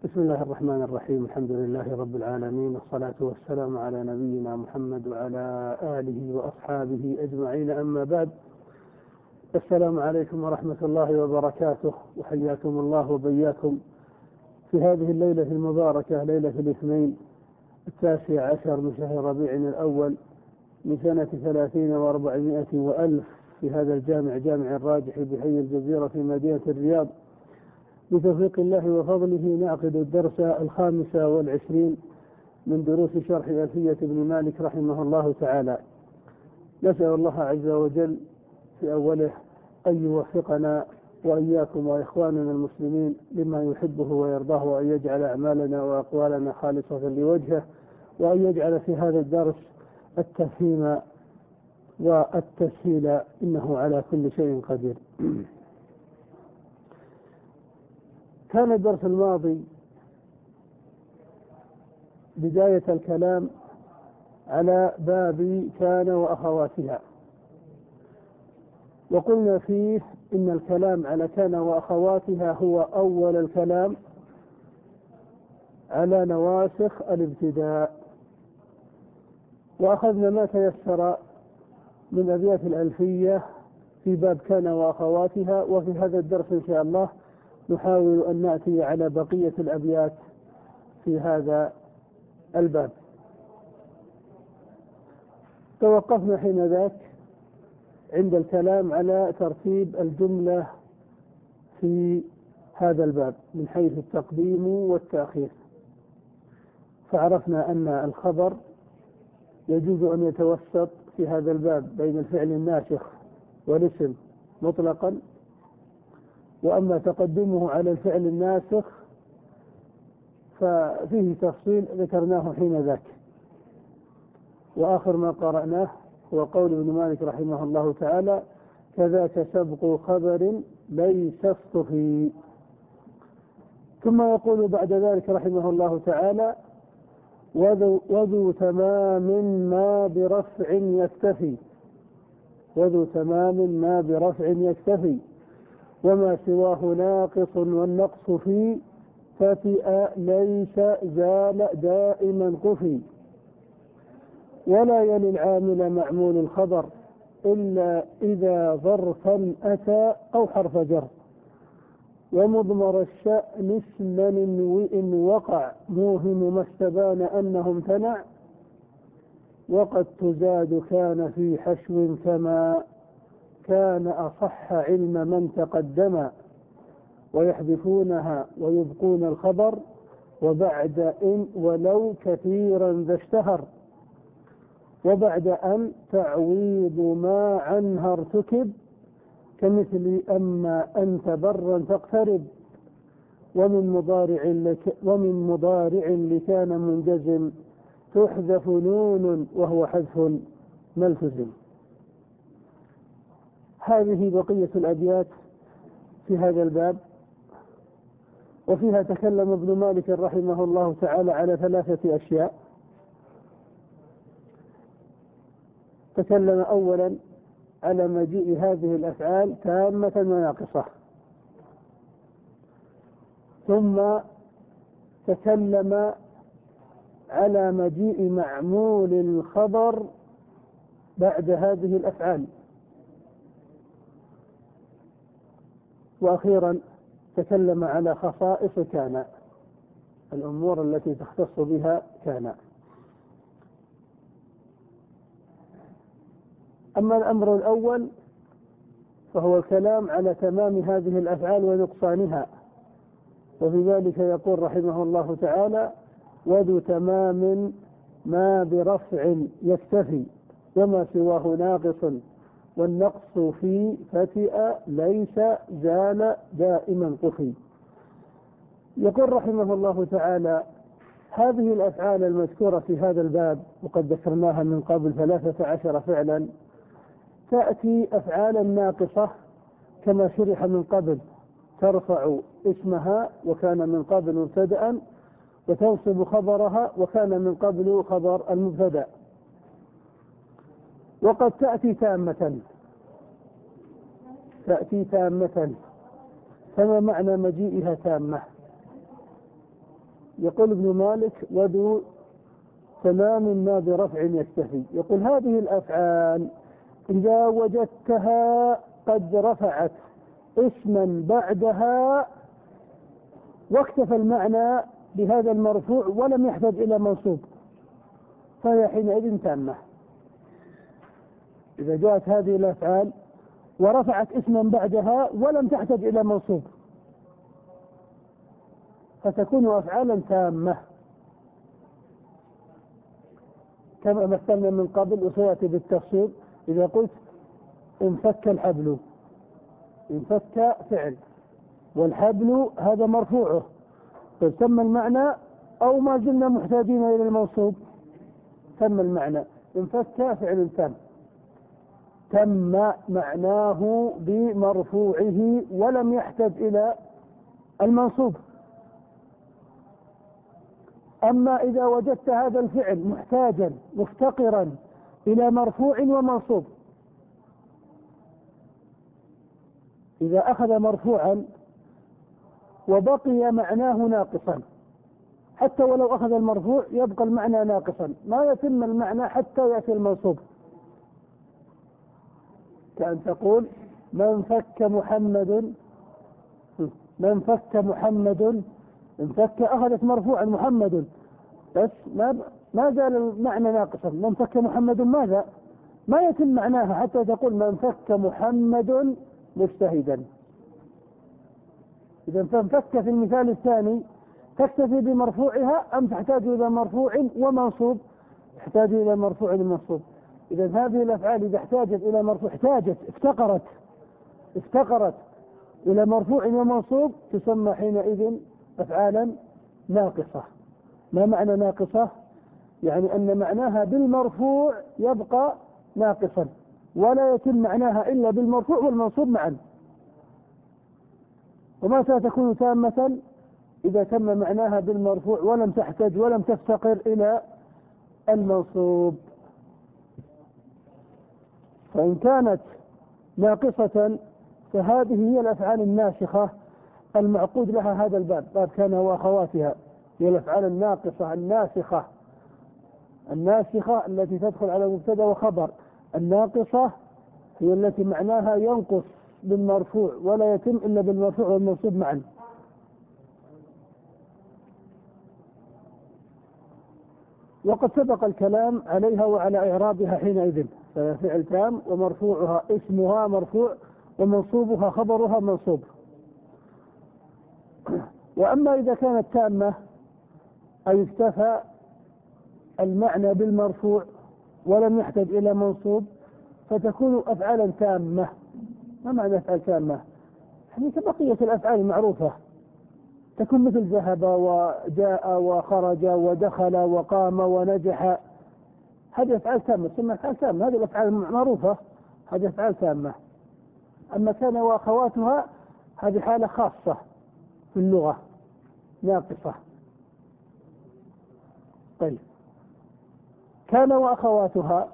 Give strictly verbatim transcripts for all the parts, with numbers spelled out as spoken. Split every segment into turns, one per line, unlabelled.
بسم الله الرحمن الرحيم. الحمد لله رب العالمين، والصلاة والسلام على نبينا محمد وعلى آله وأصحابه أجمعين، أما بعد. السلام عليكم ورحمة الله وبركاته، وحياكم الله وبياكم في هذه الليلة المباركة، ليلة الاثنين التاسع عشر من شهر ربيع الأول من سنة ثلاثين وأربعمائة وألف في هذا الجامع، جامع الراجح بحي الجزيرة في مدينة الرياض. بتوفيق الله وفضله نعقد الدرس الخامس والعشرين من دروس شرح ألفية ابن مالك رحمه الله تعالى. نسأل الله عز وجل في أوله أن يوفقنا وإياكم وإخواننا المسلمين لما يحبه ويرضاه، وأن يجعل أعمالنا وأقوالنا خالصة لوجهه، وأن يجعل في هذا الدرس التفهيم والتسهيل، إنه على كل شيء قدير. كان الدرس الماضي بداية الكلام على باب كان وأخواتها، وقلنا فيه إن الكلام على كان وأخواتها هو أول الكلام على نواسخ الابتداء، وأخذنا ما تيسر من أبيات الألفية في باب كان وأخواتها. وفي هذا الدرس إن شاء الله نحاول أن نأتي على بقية الأبيات في هذا الباب. توقفنا حين ذاك عند الكلام على ترتيب الجملة في هذا الباب من حيث التقديم والتأخير، فعرفنا أن الخبر يجوز أن يتوسط في هذا الباب بين الفعل الناسخ والاسم مطلقا، وأما تقدمه على الفعل الناسخ ففيه تفصيل ذكرناه حين ذاك. وآخر ما قرأناه هو قول ابن مالك رحمه الله تعالى: كذاك سبق خبر ليس اصطفي. ثم يقول بعد ذلك رحمه الله تعالى: وذو, وذو تمام ما برفع يكتفي، وذو تمام ما برفع يكتفي، وما سواه ناقص والنقص فيه فتئ ليس زال دائما قفي. ولا يلي العامل معمول الخبر إلا إذا ظرفا أتى أو حرف جر، ومضمر الشأن اسما وإن وقع موهم ما استبان أنه امتنع، وقد تزاد كان في حشو كما كان أصح علم من تقدم، ويحذفونها ويبقون الخبر وبعد إن ولو كثيرا ذا اشتهر، وبعد أن تعويض ما عنها ارتكب كمثل أما أنت برا تقترب، ومن مضارع لك ومن مضارع لكان منجزم تحذف نون وهو حذف ملتزم. هذه بقية الأبيات في هذا الباب، وفيها تكلم ابن مالك رحمه الله تعالى على ثلاثة أشياء. تكلم أولا على مجيء هذه الأفعال تامة وناقصة، ثم تكلم على مجيء معمول الخبر بعد هذه الأفعال، وأخيرا تكلم على خصائص كان، الأمور التي تختص بها كان. أما الأمر الأول فهو الكلام على تمام هذه الأفعال ونقصانها، وفي ذلك يقول رحمه الله تعالى: وذو تمام ما برفع يكتفي، وما سواه ناقص والنقص في فتئ ليس زال دائما قفي. يقول رحمه الله تعالى: هذه الأفعال المذكورة في هذا الباب، وقد ذكرناها من قبل ثلاثة عشر فعلا، تأتي أفعالا ناقصة كما شرح من قبل، ترفع اسمها وكان من قبل مبتدأ، وتنصب خبرها وكان من قبل خبر المبتدأ. وقد تأتي تامة، تأتي تامة. فما معنى مجيئها تامة؟ يقول ابن مالك: وذو تمام ما برفع يكتفي. يقول هذه الأفعال إذا وجدتها قد رفعت اسما بعدها واكتفى المعنى بهذا المرفوع ولم يحتاج إلى منصوب، فهي حينئذ تامة. إذا جاءت هذه الأفعال ورفعت اسما بعدها ولم تحتاج إلى منصوب فتكون أفعالا تامة، كما مثلنا من قبل وسيأتي بالتفصيل. إذا قلت انفك الحبل، انفك فعل والحبل هذا مرفوعه، تم المعنى أو ما زلنا محتاجين إلى المنصوب؟ تم المعنى. انفك فعل تام، تم معناه بمرفوعه ولم يحتاج إلى المنصوب. أما إذا وجدت هذا الفعل محتاجا مفتقرا إلى مرفوع ومنصوب، إذا أخذ مرفوعا وبقي معناه ناقصا، حتى ولو أخذ المرفوع يبقى المعنى ناقصا، ما يتم المعنى حتى يأتي المنصوب. كأن تقول من فك محمد، من فك محمد، انفك أخذت مرفوعا محمد، بس ما ما زال المعنى ناقصا. من فك محمد ماذا؟ ما يتم معناها حتى تقول من فك محمد مجتهدا. إذا فانفك في المثال الثاني تكتفي بمرفوعها أم تحتاج إلى مرفوع ومنصوب؟ تحتاج إلى مرفوع ومنصوب. إذا هذه الأفعال إذا احتاجت إلى مرفوع، احتاجت افتقرت افتقرت إلى مرفوع ومنصوب تسمى حينئذ أفعالا ناقصة. ما معنى ناقصة؟ يعني أن معناها بالمرفوع يبقى ناقصا ولا يتم معناها إلا بالمرفوع والمنصوب معا. ومتى تكون تامة؟ إذا تم معناها بالمرفوع ولم تحتاج ولم تفتقر إلى المنصوب. فإن كانت ناقصة فهذه هي الأفعال الناسخة المعقود لها هذا الباب، باب كان وأخواتها، هي الأفعال الناقصة الناسخة. الناسخة التي تدخل على مبتدأ وخبر. الناقصة هي التي معناها ينقص بالمرفوع ولا يتم إلا بالمرفوع والمنصوب معا. وقد سبق الكلام عليها وعلى إعرابها حينئذ، ففعل تام ومرفوعها اسمها مرفوع ومنصوبها خبرها منصوب. وأما إذا كانت تامة أي اكتفى المعنى بالمرفوع ولم يحتاج إلى منصوب فتكون أفعالا تامة. ما معنى أفعال تامة؟ يعني كبقية الأفعال المعروفة، تكون مثل ذهب وجاء وخرج ودخل وقام ونجح، هذه أفعال تامة تسمى أفعال تامة. هذه الأفعال المعروفة هذه أفعال تامة. أما كان وأخواتها هذه حالة خاصة في اللغة ناقصة. طيب، كان وأخواتها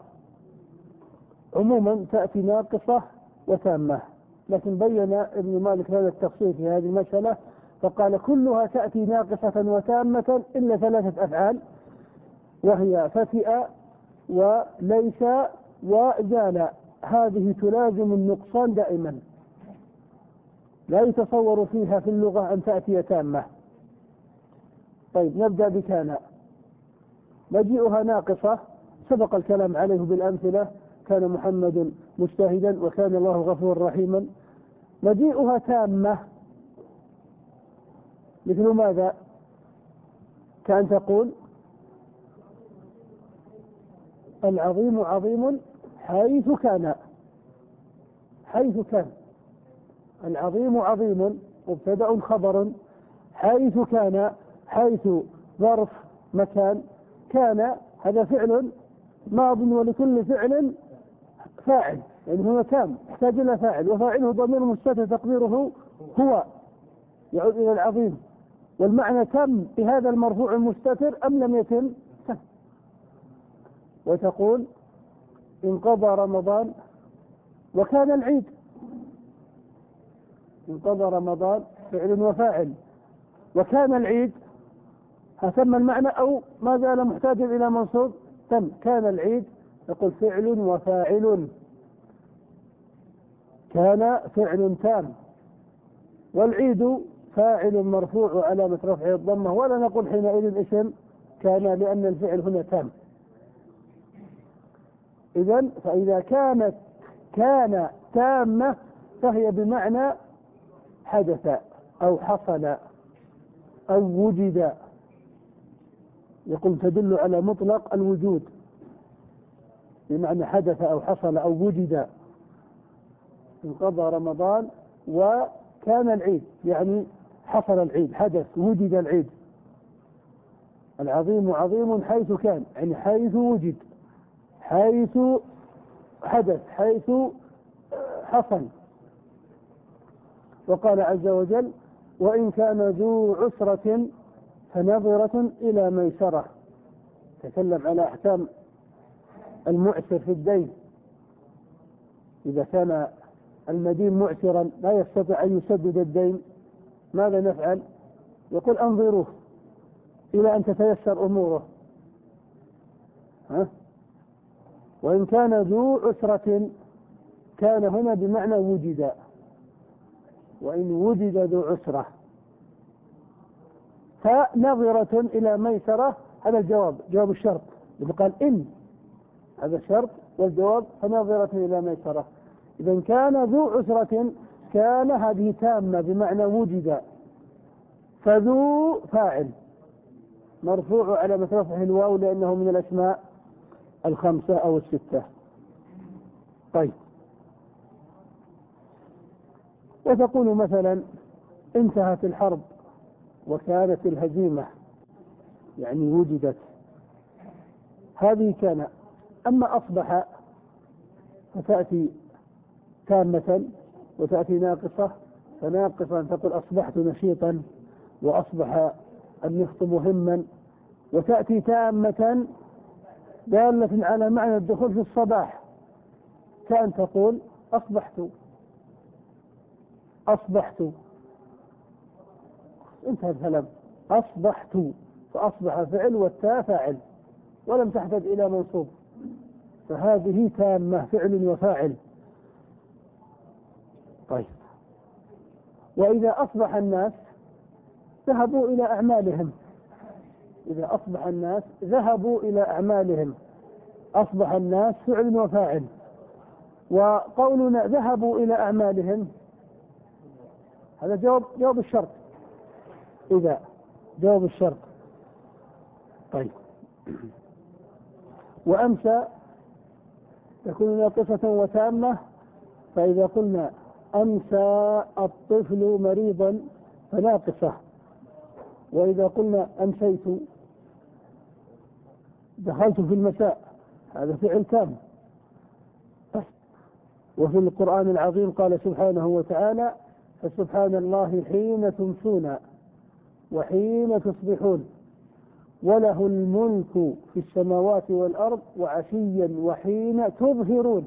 عموما تأتي ناقصة وتامة، لكن بين ابن مالك هذا التفصيل في هذه المسألة فقال كلها تأتي ناقصة وتامة إلا ثلاثة أفعال، وهي فتئ وليس وزال. هذه تلازم النقصان دائما، لا يتصور فيها في اللغة أن تأتي تامة. طيب، نبدأ بكان. مجيئها ناقصة سبق الكلام عليه بالأمثلة، كان محمد مجتهدا وكان الله غفورا رحيما. مجيئها تامة مثل ماذا؟ كأن تقول العظيم عظيم حيث كان. حيث كان، العظيم عظيم مبتدأ خبر، حيث كان، حيث ظرف مكان، كان هذا فعل ماض ولكل فعل فاعل، يعني هو تام يحتاج إلى فاعل وفاعله ضمير مستتر تقديره هو، يعود إلى العظيم. والمعنى تم بهذا المرفوع المستتر أم لم يتم؟ تم. وتقول انقضى رمضان وكان العيد. انقضى رمضان فعل وفاعل، وكان العيد تم المعنى أو ما زال محتاجا إلى منصوب؟ تم. كان العيد يقول فعل وفاعل، كان فعل تام، والعيد فاعل مرفوع وعلامة رفعه الضمة، ولا نقول حينئذ اسم كان لأن الفعل هنا تام. إذن فإذا كانت كان تامة فهي بمعنى حدث أو حصل أو وجد، يقول تدل على مطلق الوجود، بمعنى حدث أو حصل أو وجد. انقضى رمضان وكان العيد، يعني حصل العيد، حدث وجد العيد. العظيم عظيم حيث كان، يعني حيث وجد، حيث حدث، حيث حصل. وقال عز وجل وإن كان ذو عسرة فنظرة إلى ميسرة، تكلم على أحكام المعسر في الدين. إذا كان المدين معسرا لا يستطيع أن يسدد الدين ماذا نفعل؟ يقول أنظروه إلى أن تتيسر أموره. ها؟ وإن كان ذو عسرة، كان هنا بمعنى وجد، وإن وجد ذو عسرة فنظرة إلى ميسرة، هذا الجواب، جواب الشرط. إذا قال إن، هذا الشرط، والجواب فنظرة إلى ميسرة. إذا كان ذو عسرة، كان هذه تامة بمعنى وجد، فذو فاعل مرفوع على رفعه الواو لأنه من الأسماء الخمسة أو الستة. طيب، وتقول مثلا انتهت الحرب وكانت الهزيمة، يعني وجدت، هذه كان. أما أصبح فتأتي تامة وتأتي ناقصة، فناقصا تقول أصبحت نشيطا وأصبح النشط مهما، وتأتي تامة دالة على معنى الدخول في الصباح، كأن تقول أصبحت أصبحت انتهى الكلام، أصبحت، فأصبح فعل والتاء فاعل ولم تحتاج إلى منصوب، فهذه تامة فعل وفاعل. طيب، وإذا أصبح الناس ذهبوا إلى أعمالهم، إذا أصبح الناس ذهبوا إلى أعمالهم، أصبح الناس فعل وفاعل. وقولنا ذهبوا إلى أعمالهم هذا جواب جواب الشرط، إذا جواب الشرط. طيب، وأمسى تكون ناقصة وتامة، فإذا قلنا أمسى الطفل مريضا فناقصة، وإذا قلنا أمسيت دخلت في المساء هذا فعل تام. وفي القرآن العظيم قال سبحانه وتعالى فسبحان الله حين تمسون وحين تصبحون وله الملك في السماوات والأرض وعشيا وحين تظهرون.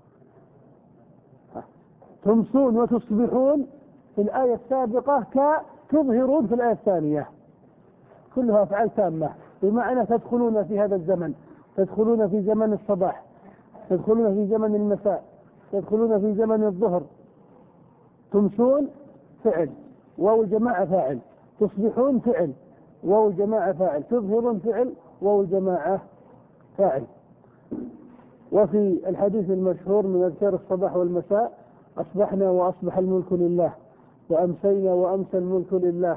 تمسون وتصبحون في الآية السابقة كتظهرون في الآية الثانية، كلها أفعال تامة، بمعنى تدخلون في هذا الزمن، تدخلون في زمن الصباح، تدخلون في زمن المساء، تدخلون في زمن الظهر. تمسون فعل واو الجماعة فاعل، تصبحون فعل واو الجماعة فاعل، تظهرون فعل واو الجماعة فاعل. وفي الحديث المشهور من أذكار الصباح والمساء أصبحنا وأصبح الملك لله، وأمسينا وأمسى الملك لله.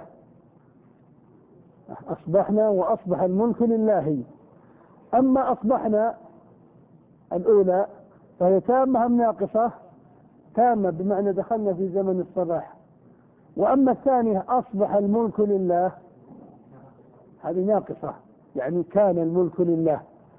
أصبحنا وأصبح الملك لله. أما أصبحنا الأولى فهي تامة أم ناقصة؟ تامة بمعنى دخلنا في زمن الصباح. وأما الثانية أصبح الملك لله، هذه ناقصة، يعني كان الملك لله،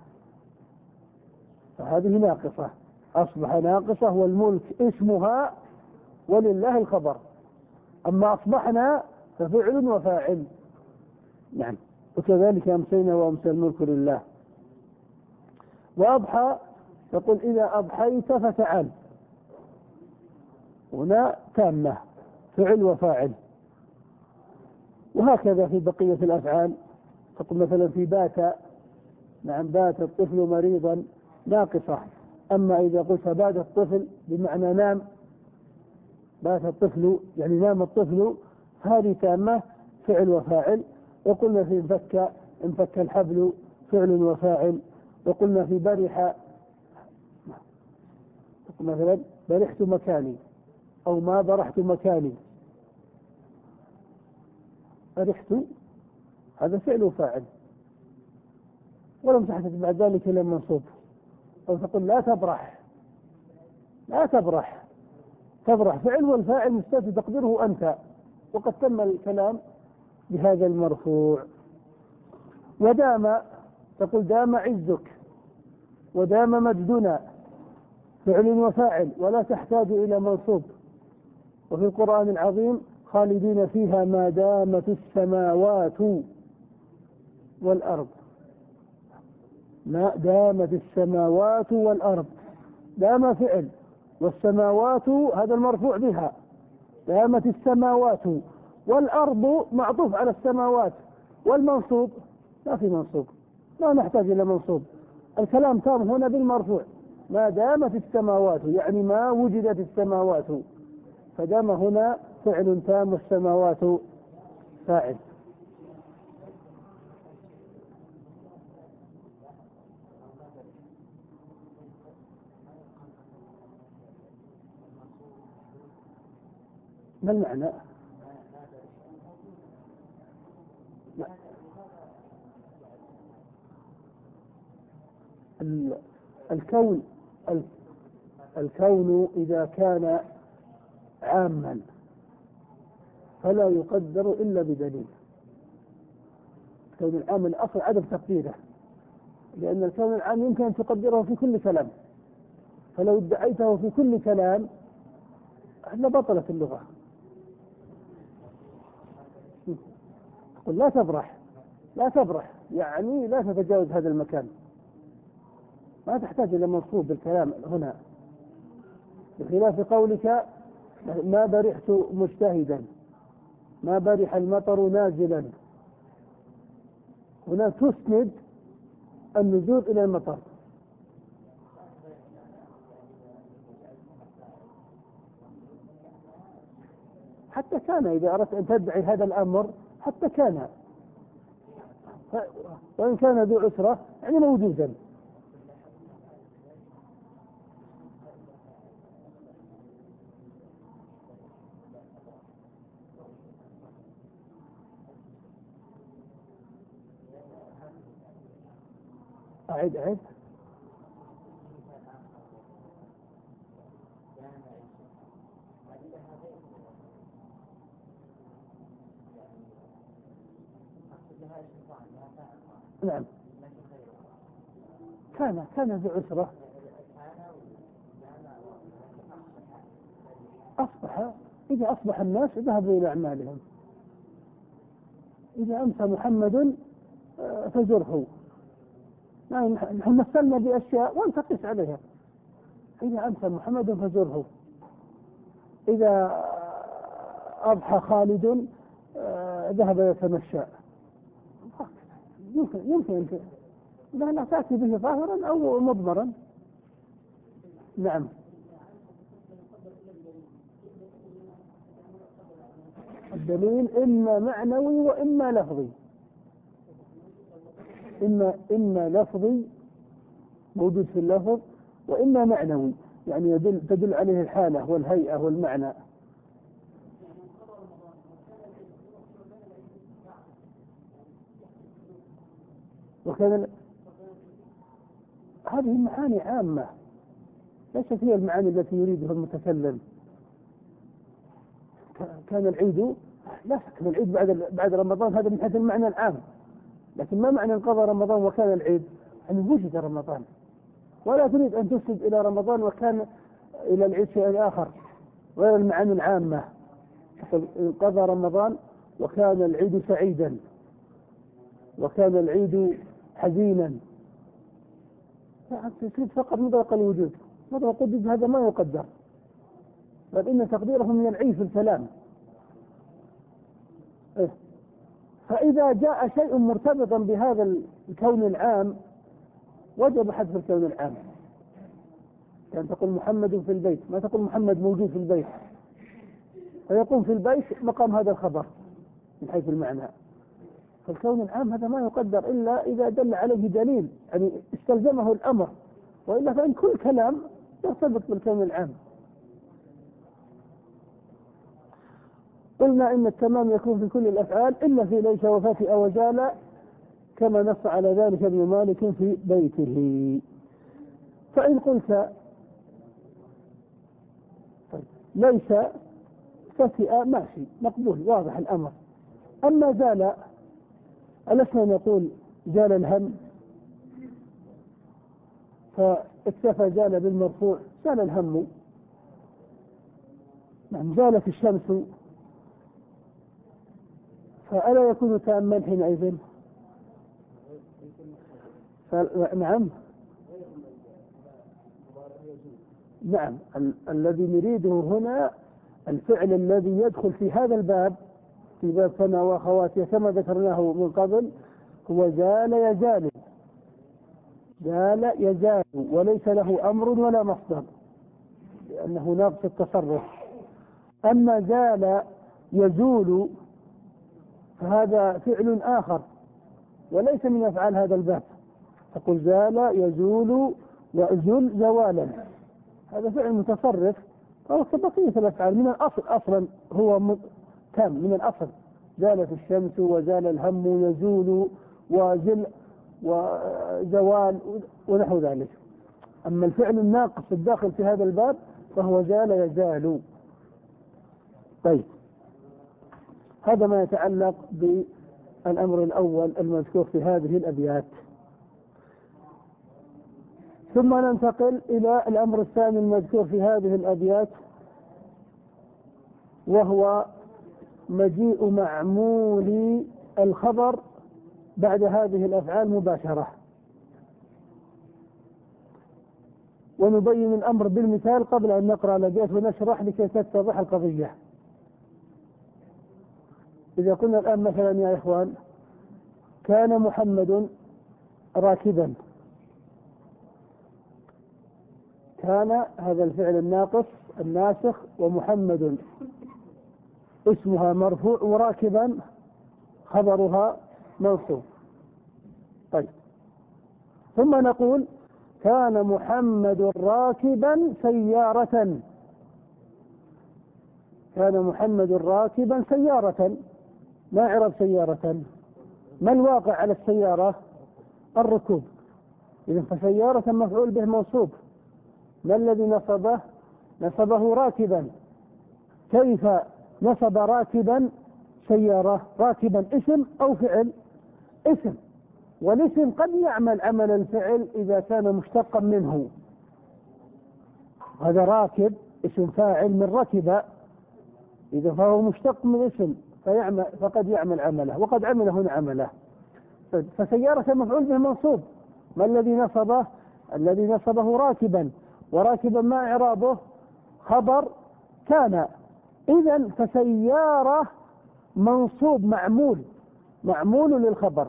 فهذه ناقصة، أصبح ناقصة والملك اسمها ولله الخبر. أما أصبحنا ففعل وفاعل، يعني وكذلك أمسينا وأمسى الملك لله. وأضحى يقول إذا أضحيت فتعال، هنا تامة فعل وفاعل. وهكذا في بقية الأفعال تقول مثلا في بات، نعم بات الطفل مريضا ناقصة. أما إذا قلت بات الطفل بمعنى نام، بات الطفل يعني نام الطفل، هذه تامة فعل وفاعل. وقلنا في انفك، انفك الحبل فعل وفاعل. وقلنا في برح، مثلا برحت مكاني أو ما برحت مكاني، برحت هذا فعل وفاعل، ولم تحدث بعد ذلك إلى منصوب. أو تقول لا تبرح، لا تبرح، تبرح فعل والفاعل مستتر تقديره أنت، وقد تم الكلام بهذا المرفوع. ودام، تقول دام عزك، ودام مجدنا فعل وفاعل ولا تحتاج إلى منصوب. وفي القرآن العظيم خالدين فيها ما دامت السماوات والأرض، ما دامت السماوات والأرض، دام فعل والسماوات هذا المرفوع بها، دامت السماوات، والأرض معطوف على السماوات، والمنصوب ما في منصوب، لا نحتاج إلى منصوب. الكلام تام هنا بالمرفوع، ما دامت السماوات يعني ما وجدت السماوات، فدام هنا فعل تام والسماوات فاعل. ما المعنى؟ الكون، الكون إذا كان عاما فلا يقدر إلا بدليل. الكون العام الأصل عدم تقديره، لأن الكون العام يمكن أن تقدره في كل كلام، فلو ادعيته في كل كلام لبطلت اللغة. قل لا تبرح، لا تبرح يعني لا تتجاوز هذا المكان، ما تحتاج إلى منصوب بالكلام هنا، بخلاف قولك ما برحت مجتهدا، ما برح المطر نازلا، هنا تسند النزول إلى المطر. حتى كان إذا أردت أن تدعي هذا الأمر حتى كان، وإن كان ذو عسرة يعني موجودا. أعد أعد نعم كان كان ذو عسرة أصبح، إذا أصبح الناس ذهبوا إلى أعمالهم. إذا أمسى محمد فزره، نحن مثلنا بأشياء وأنت قس عليها. إذا أمسى محمد فزره، إذا أضحى خالد ذهب يتمشى. يمكن يمكن لا لا تأتي به ظاهرا أو مضمرا. نعم الدليل إما معنوي وإما لفظي، إما إما لفظي موجود في اللفظ، وإما معنوي يعني يدل تدل عليه الحالة والهيئة والمعنى. وكان هذه معاني عامة ليست هي المعاني التي يريدها المتكلم. كان العيد، لا شك أن العيد بعد بعد رمضان هذا من حيث المعنى العام، لكن ما معنى انقضى رمضان وكان العيد؟ أن وجد رمضان، ولا تريد أن تسد إلى رمضان وكان إلى العيد شيء آخر غير المعاني العامة. انقضى رمضان وكان العيد سعيدا، وكان العيد حزينا، تريد فقط مطلق الوجود. مطلق الوجود هذا ما يقدر، بل إن تقديره من العيب في الكلام. إيه؟ فإذا جاء شيء مرتبطا بهذا الكون العام وجب حذف الكون العام. يعني تقول محمد في البيت، ما تقول محمد موجود في البيت، فيقوم في البيت مقام هذا الخبر من حيث المعنى. فالكون العام هذا ما يقدر إلا إذا دل عليه دليل، يعني استلزمه الأمر، وإلا فإن كل كلام يرتبط بالكون العام. قلنا إن التمام يكون في كل الأفعال إلا في ليس وفتئ وجال، كما نص على ذلك ابن مالك في بيته. فإن قلت ليس فتئ ماشي مقبول واضح الأمر. أما زال، ألسنا نقول زال الهم، فاكتفى زال بالمرفوع، زال الهم. نعم زالت الشمس، فألا يكون تاما حينئذ؟ نعم نعم ال- الذي نريده هنا الفعل الذي يدخل في هذا الباب، في باب سنة وأخواتها كما ذكرناه من قبل، هو زال يزال، زال يزال، وليس له أمر ولا مصدر لأنه ناقص التصرف. أما زال يزول فهذا فعل آخر وليس من أفعال هذا الباب. تقول زال يزول وزل زوالا، هذا فعل متصرف، أو كبقية الأفعال من الأصل. أصلا هو تام من الأصل، زالت الشمس وزال الهم يزول وزل وزوال ونحو ذلك. أما الفعل الناقص الداخل في هذا الباب فهو زال يزال. طيب، هذا ما يتعلق بالأمر الأول المذكور في هذه الأبيات. ثم ننتقل إلى الأمر الثاني المذكور في هذه الأبيات، وهو مجيء معمول الخبر بعد هذه الأفعال مباشرة. ونبين الأمر بالمثال قبل أن نقرأ الأبيات ونشرح لكي تتضح القضية. إذا قلنا الآن مثلا يا إخوان كان محمد راكبا، كان هذا الفعل الناقص الناسخ، ومحمد اسمها مرفوع، وراكبا خبرها منصوب. طيب، ثم نقول كان محمد راكبا سيارة، كان محمد راكبا سيارة، ما إعراب سيارة؟ ما الواقع على السيارة؟ الركوب، إذن فسيارة مفعول به منصوب. ما الذي نصبه؟ نصبه راكبا. كيف نصب راكبا سيارة؟ راكبا اسم أو فعل؟ اسم، والاسم قد يعمل عمل الفعل إذا كان مشتقا منه. هذا راكب اسم فاعل من ركب، إذا فهو مشتق من اسم فيعمل، فقد يعمل عمله، وقد عمل هنا عمله. فسيارة مفعول به منصوب. ما الذي نصبه؟ الذي نصبه راكبا، وراكبا ما إعرابه؟ خبر كان. إذن فسيارة منصوب معمول، معمول للخبر،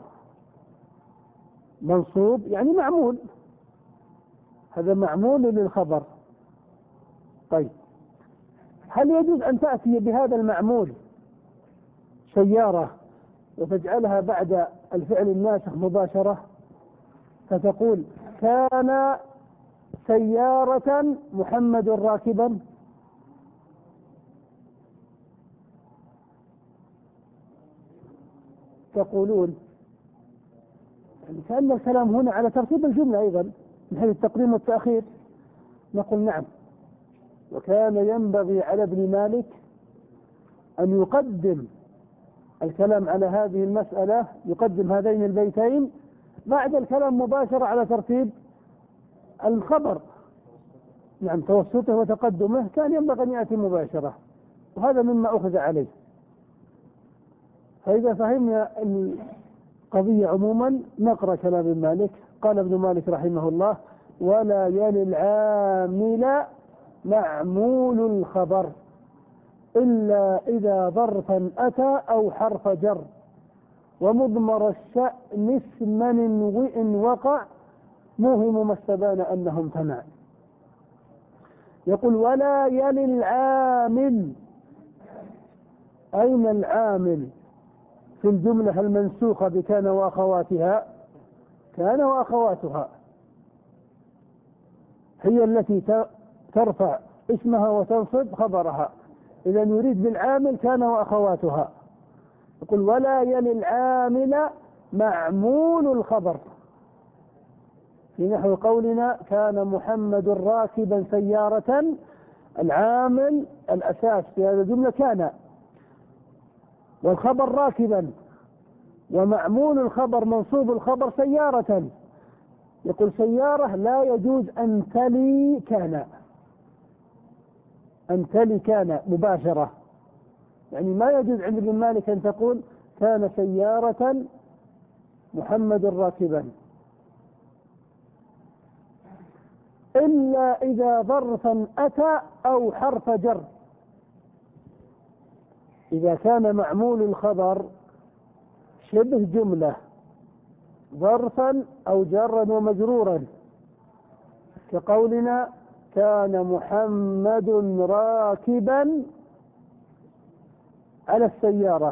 منصوب يعني معمول، هذا معمول للخبر. طيب، هل يجوز أن تأتي بهذا المعمول سيارة وتجعلها بعد الفعل الناسخ مباشرة، فتقول كان سيارة محمد راكبا؟ تقولون يعني كأن الكلام هنا على ترتيب الجملة أيضا من حيث التقديم والتأخير. نقول نعم، وكان ينبغي على ابن مالك أن يقدم الكلام على هذه المسألة، يقدم هذين البيتين بعد الكلام مباشرة على ترتيب الخبر. نعم، توسطه وتقدمه كان ينبغي أن يأتي مباشرة، وهذا مما أخذ عليه. فإذا فهمنا القضية عموما نقرأ كلام ابن مالك. قال ابن مالك رحمه الله: ولا يلي العامل معمول الخبر إلا إذا ظرفا أتى أو حرف جر، ومضمر الشأن اسما وإن وقع موهم ما استبان أنه امتنع. يقول ولا يلي العامل. أين العامل في الجملة المنسوخة بكان وأخواتها؟ كان وأخواتها هي التي ترفع اسمها وتنصب خبرها، إذا يريد بالعامل كان وأخواتها. يقول ولا يلي العامل معمول الخبر، في نحو قولنا كان محمد راكبا سيارة. العامل الأساس في هذه الجملة كان، والخبر راكبا، ومعمول الخبر منصوب الخبر سيارة. يقول سيارة لا يجوز أن تلي كان، أن تلي كان مباشرة، يعني ما يجوز عند ابن مالك أن تقول كان سيارة محمد راكبا، إلا إذا ظرفا أتى أو حرف جر. إذا كان معمول الخبر شبه جملة ظرفا أو جرا ومجرورا، كقولنا كان محمد راكبا على السيارة،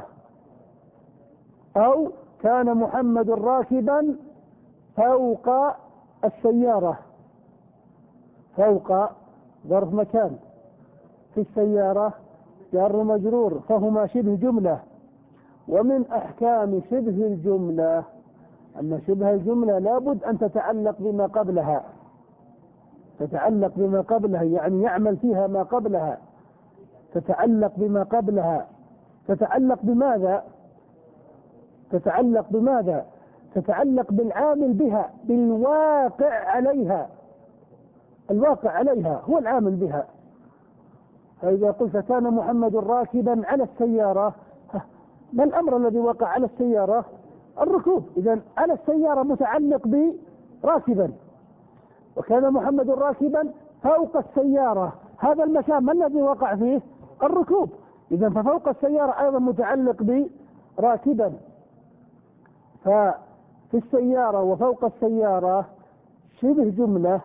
أو كان محمد راكبا فوق السيارة. فوق ظرف مكان، في السيارة جر مجرور، فهما شبه جملة. ومن أحكام شبه الجملة أن شبه الجملة لابد أن تتعلق بما قبلها، تتعلق بما قبلها يعني يعمل فيها ما قبلها، تتعلق بما قبلها. تتعلق بماذا؟ تتعلق بماذا؟ تتعلق بالعامل بها، بالواقع عليها. الواقع عليها هو العامل بها. فإذا قلت كان محمد راكبا على السيارة، ما الأمر الذي وقع على السيارة؟ الركوب. إذن على السيارة متعلق براكبا، وكان محمد راكبا فوق السيارة، هذا المكان ما الذي وقع فيه؟ الركوب. إذن ففوق السيارة أيضا متعلق براكبا. ففي السيارة وفوق السيارة شبه جملة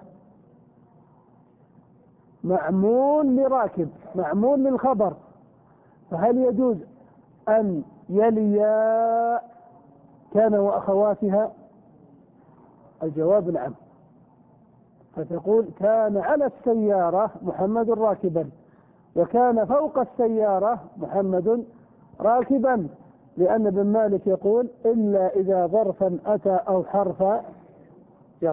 معمول لراكب، معمول للخبر، فهل يجوز أن يليا كان وأخواتها؟ الجواب نعم. فتقول كان على السيارة محمد راكبا، وكان فوق السيارة محمد راكبا، لأن ابن مالك يقول إلا إذا ظرفا أتى أو حرف جر.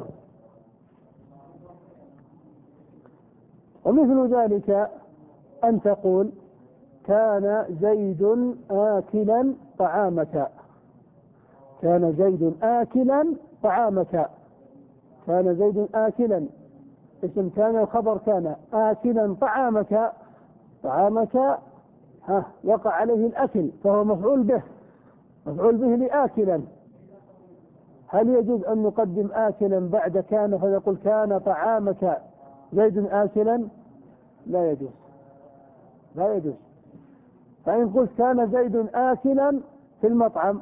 ومثل ذلك أن تقول كان زيد آكلا طعامك. كان زيد آكلا طعامك. كان زيد آكلا اسم كان الخبر كان، آكلا طعامك. طعامك ها وقع عليه الأكل فهو مفعول به، مفعول به لآكلا. هل يجوز أن نقدم آكلا بعد كان فنقول كان طعامك زيد آكلا؟ لا يجوز، لا يجوز. فإن قلت كان زيد آكلا في المطعم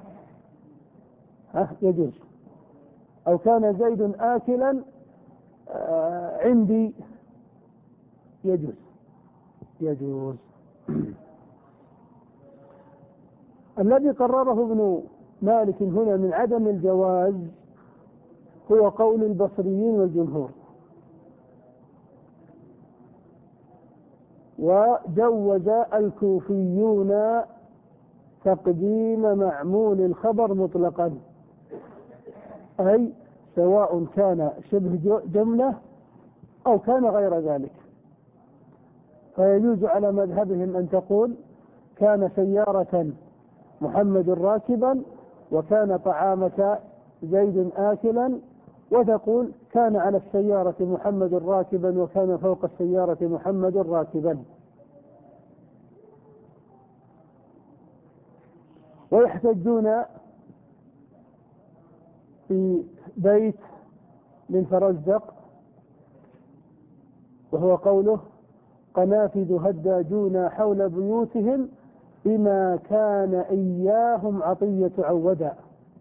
ها يجوز، أو كان زيد آكلا آه عندي يجوز، يجوز. الذي قرره ابن مالك هنا من عدم الجواز هو قول البصريين والجمهور، وجوز الكوفيون تقديم معمول الخبر مطلقا، أي سواء كان شبه جملة أو كان غير ذلك. فيجوز على مذهبهم أن تقول كان سيارة محمد راكبا، وكان طعامك زيد آكلا، وتقول كان على السيارة محمد راكبا، وكان فوق السيارة محمد راكبا. ويحتجون في بيت من فرزدق وهو قوله قنافذ هداجون حول بيوتهم بما كان إياهم عطية عودا.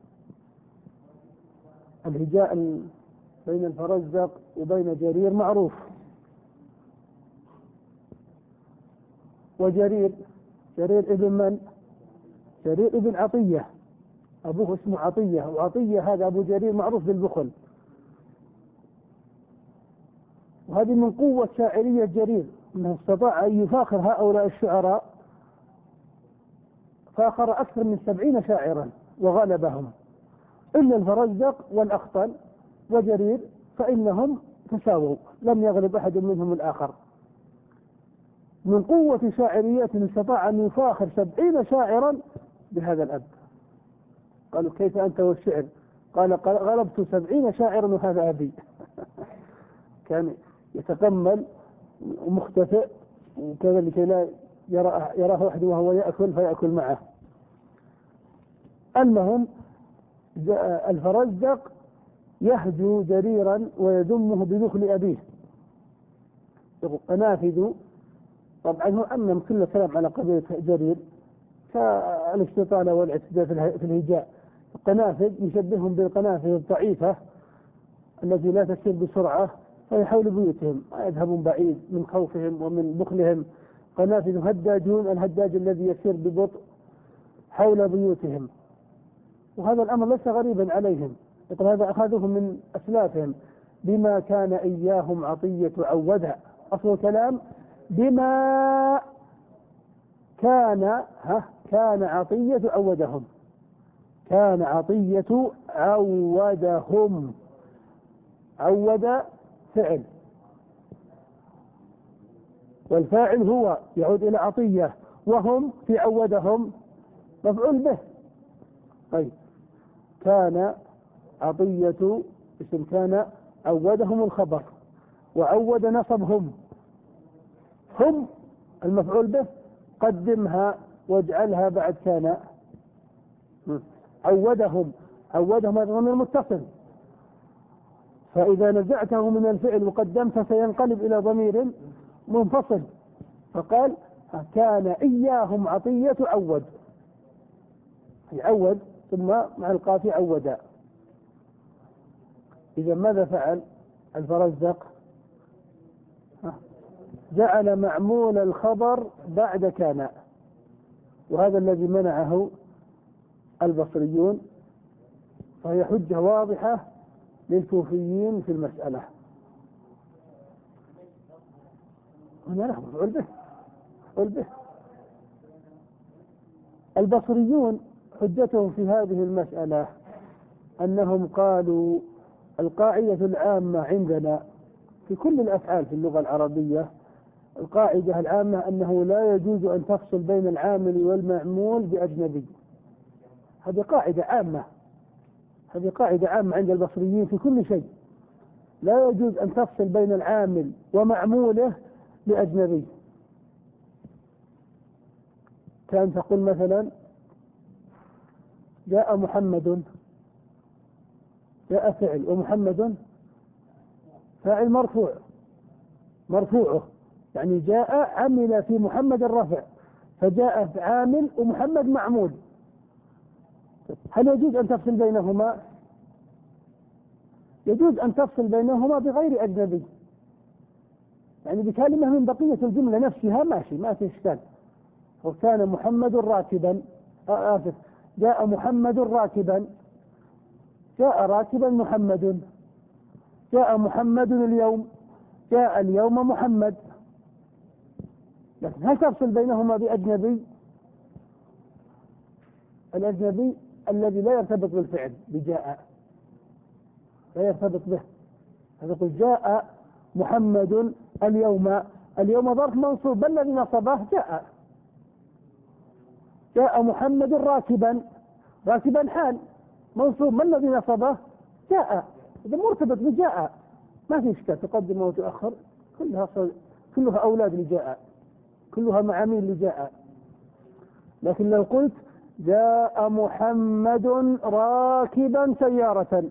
الهجاء بين الفرزدق وبين جرير معروف، وجرير جرير ابن من؟ جرير ابن عطية، أبوه اسمه عطية، وعطية هذا أبو جرير معروف بالبخل. وهذه من قوة شاعرية جرير أنه استطاع أن يفاخر هؤلاء الشعراء، فاخر أكثر من سبعين شاعرا وغلبهم، إلا الفرزدق والأخطل وجرير فإنهم تساووا، لم يغلب أحد منهم الآخر. من قوة شاعريته استطاع أن يفاخر سبعين شاعرا بهذا الأب. قالوا كيف أنت والشعر؟ قال غلبت سبعين شاعرا وهذا أبي. كان يتقمل ومختفئ وكذا لكي لا يراه أحد وهو يأكل فيأكل معه. المهم الفرزدق يهجو جريرا ويذمه ببخل أبيه. قنافذ طبعا هو أمن كل كلام على قضية جرير كالاستطالة والاعتداء في الهجاء. القنافذ يشبههم بالقنافذ الضعيفة التي لا تسير بسرعة فهي حول بيوتهم، ما يذهبون بعيد من خوفهم ومن بخلهم. قنافذ هداجون، الهداج الذي يسير ببطء حول بيوتهم، وهذا الأمر ليس غريبا عليهم، هذا أخذوه من أسلافهم. بما كان إياهم عطية عودا، أصل الكلام بما كان ها كان عطية عودهم، كان عطية عودهم. عود فعل، والفاعل هو يعود إلى عطية، وهم في عودهم مفعول به. طيب كان عطية اسم كان، عودهم الخبر، وعود نصبهم، هم المفعول به، قدمها واجعلها بعد كان. عودهم عودهم هذا ضمير متصل، فإذا نزعته من الفعل وقدمته سينقلب إلى ضمير منفصل، فقال كان إياهم عطية عود، يعود ثم مع القاف عودا. إذا ماذا فعل الفرزدق؟ جعل معمول الخبر بعد كان، وهذا الذي منعه البصريون، فهي حجة واضحة للكوفيين في المسألة. هنا له مفعول به، مفعول به. البصريون حجتهم في هذه المسألة أنهم قالوا القاعدة العامة عندنا في كل الأفعال في اللغة العربية، القاعدة العامة أنه لا يجوز أن تفصل بين العامل والمعمول بأجنبي. هذه قاعدة عامة، هذه قاعدة عامة عند البصريين في كل شيء، لا يجوز أن تفصل بين العامل ومعموله بأجنبي. كان تقول مثلا جاء محمد، جاء فعل ومحمد فاعل مرفوع، مرفوعه يعني جاء عمل في محمد الرفع، فجاء عامل ومحمد معمول. هل يجوز أن تفصل بينهما؟ يجوز أن تفصل بينهما بغير أجنبي، يعني بكلمة من بقية الجملة نفسها ماشي، ما في إشكال. وكان محمد راكبا، آسف جاء محمد راكبا، جاء راكبا محمد، جاء محمد اليوم، جاء اليوم محمد. لكن هل تفصل بينهما بأجنبي؟ الأجنبي الذي لا يرتبط بالفعل بجاء، لا يرتبط به. هذا يقول جاء محمد اليوم، اليوم ظرف منصوب، بل الذي نصبه جاء. جاء محمد راكبا، راكبا حال منصوب، ما الذي نصبه؟ جاء. إذا مرتبط بجاء ما في إشكال، تقدم وتؤخر، كلها كلها أولاد لجاء، كلها معاميل لجاء. لكن لو قلت جاء محمد راكبا سيارة،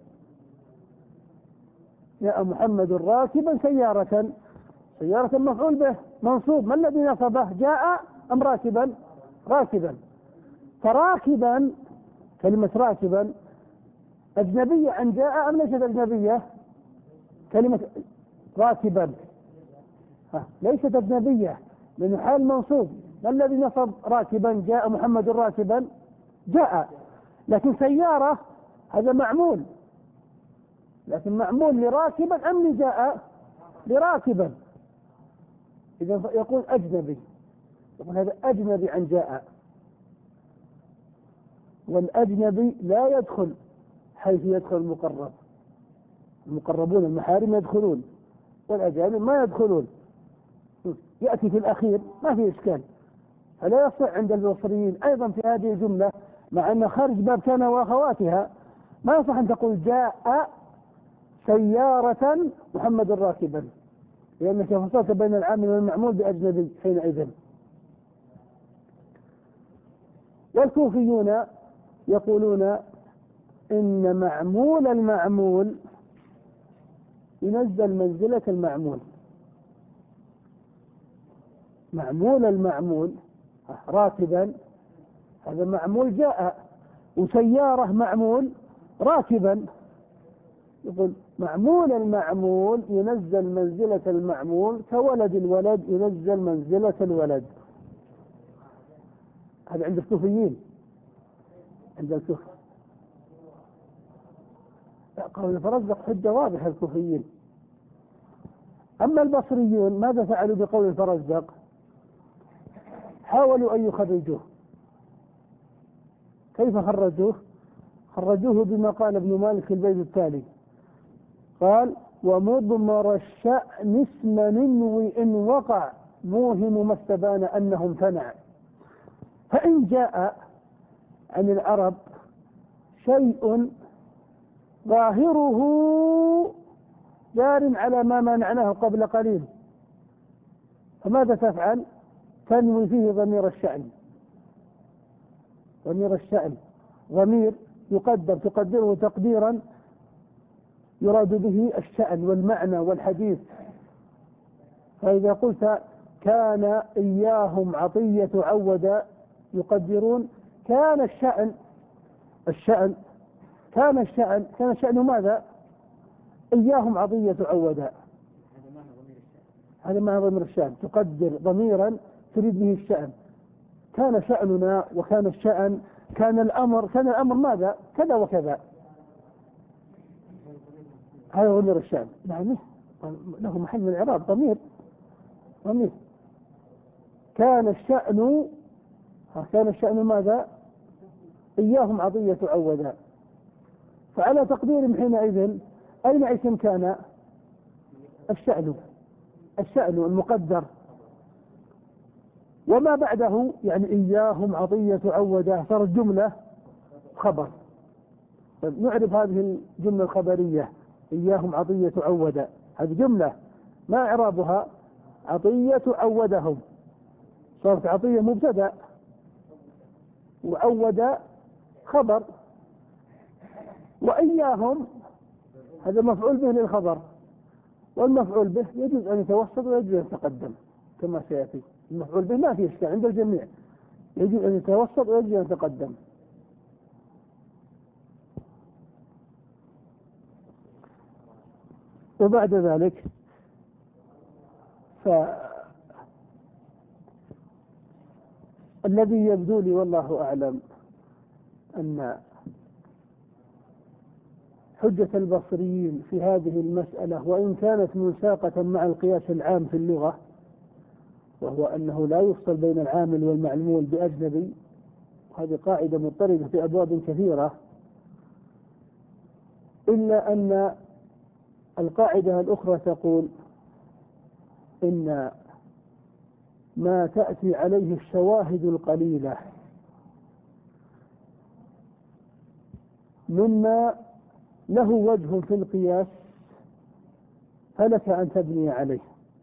جاء محمد راكبا سيارة، سيارة مفعول به منصوب، ما الذي نصبه؟ جاء أم راكبا؟ راكبا. فراكبا كلمة راكبا أجنبية عن جاء أم ليست أجنبية؟ كلمة راكبا ليست أجنبية لأنه حال منصوب. ما الذي نصب راكبا؟ جاء محمد راكبا، جاء. لكن سيارة هذا معمول، لكن معمول لراكبا أم لجاء؟ لراكبا. إذا يقول أجنبي، يقول هذا أجنبي عن جاء. والأجنبي لا يدخل حيث يدخل المقرب. المقربون المحارم يدخلون والأجانب ما يدخلون، يأتي في الأخير ما في إشكال. فلا يصح عند البصريين أيضا في هذه الجملة، مع أن خارج باب كان وأخواتها، ما يصح أن تقول جاء سيارة محمد راكبا، لأنك فصلت بين العامل والمعمول بأجنبي حينئذ. والكوفيون يقولون إن معمول المعمول ينزل منزلة المعمول. معمول المعمول راكبا هذا معمول جاء، وسيارة معمول راكبا. يقول معمول المعمول ينزل منزلة المعمول كولد الولد ينزل منزلة الولد. هذا عند الكوفيين. عند الكوفي قول الفرزدق حجة واضحة الكوفيين. أما البصريون ماذا فعلوا بقول الفرزدق؟ حاولوا أن يخرجوه. كيف خرجوه؟ خرجوه بما قال ابن مالك في البيت التالي، قال ومضمر الشأن اسم ننوي إن وقع موهم ما استبان أنه امتنع. فإن جاء عن العرب شيء ظاهره جار على ما منعناه قبل قليل، فماذا تفعل؟ تنوي فيه ضمير الشأن. ضمير الشأن ضمير يقدر تقدره تقديرا يراد به الشأن والمعنى والحديث. فإذا قلت كان إياهم عطية عودا يقدرون كان الشأن الشأن كان الشأن كان الشأن ماذا؟ إياهم عطية عودا. هذا ما ضمير الشأن، تقدر ضميرا تريد به الشأن. كان شأننا وكان الشأن، كان الأمر، كان الأمر ماذا؟ كذا وكذا. هذا ضمير الشأن. نعم له محل من الإعراب، ضمير ضمير. كان الشأن كان الشأن ماذا؟ إياهم عطية عودا. فعلى تقدير حينئذ أين اسم كان؟ الشأن الشأن المقدر، وما بعده يعني إياهم عطية عودا صارت جملة خبر. طيب نعرف هذه الجملة الخبرية إياهم عطية عودا، هذه جملة ما إعرابها؟ عطية عودهم. صارت عطية مبتدأ وعود خبر، وإياهم هذا مفعول به للخبر، والمفعول به يجوز أن يتوسط ويجوز أن يتقدم كما سيأتي. المفعول به ما فيه إشكال عند الجميع، يجوز أن يتوسط ويجوز أن يتقدم. وبعد ذلك فالذي يبدو لي والله أعلم أن حجة البصريين في هذه المسألة وإن كانت منساقة مع القياس العام في اللغة، وهو أنه لا يفصل بين العامل والمعمول بأجنبي، هذه قاعدة مضطردة في أبواب كثيرة، إلا أن القاعدة الأخرى تقول إن ما تأتي عليه الشواهد القليلة مما له وجه في القياس فلك أن تبني عليه.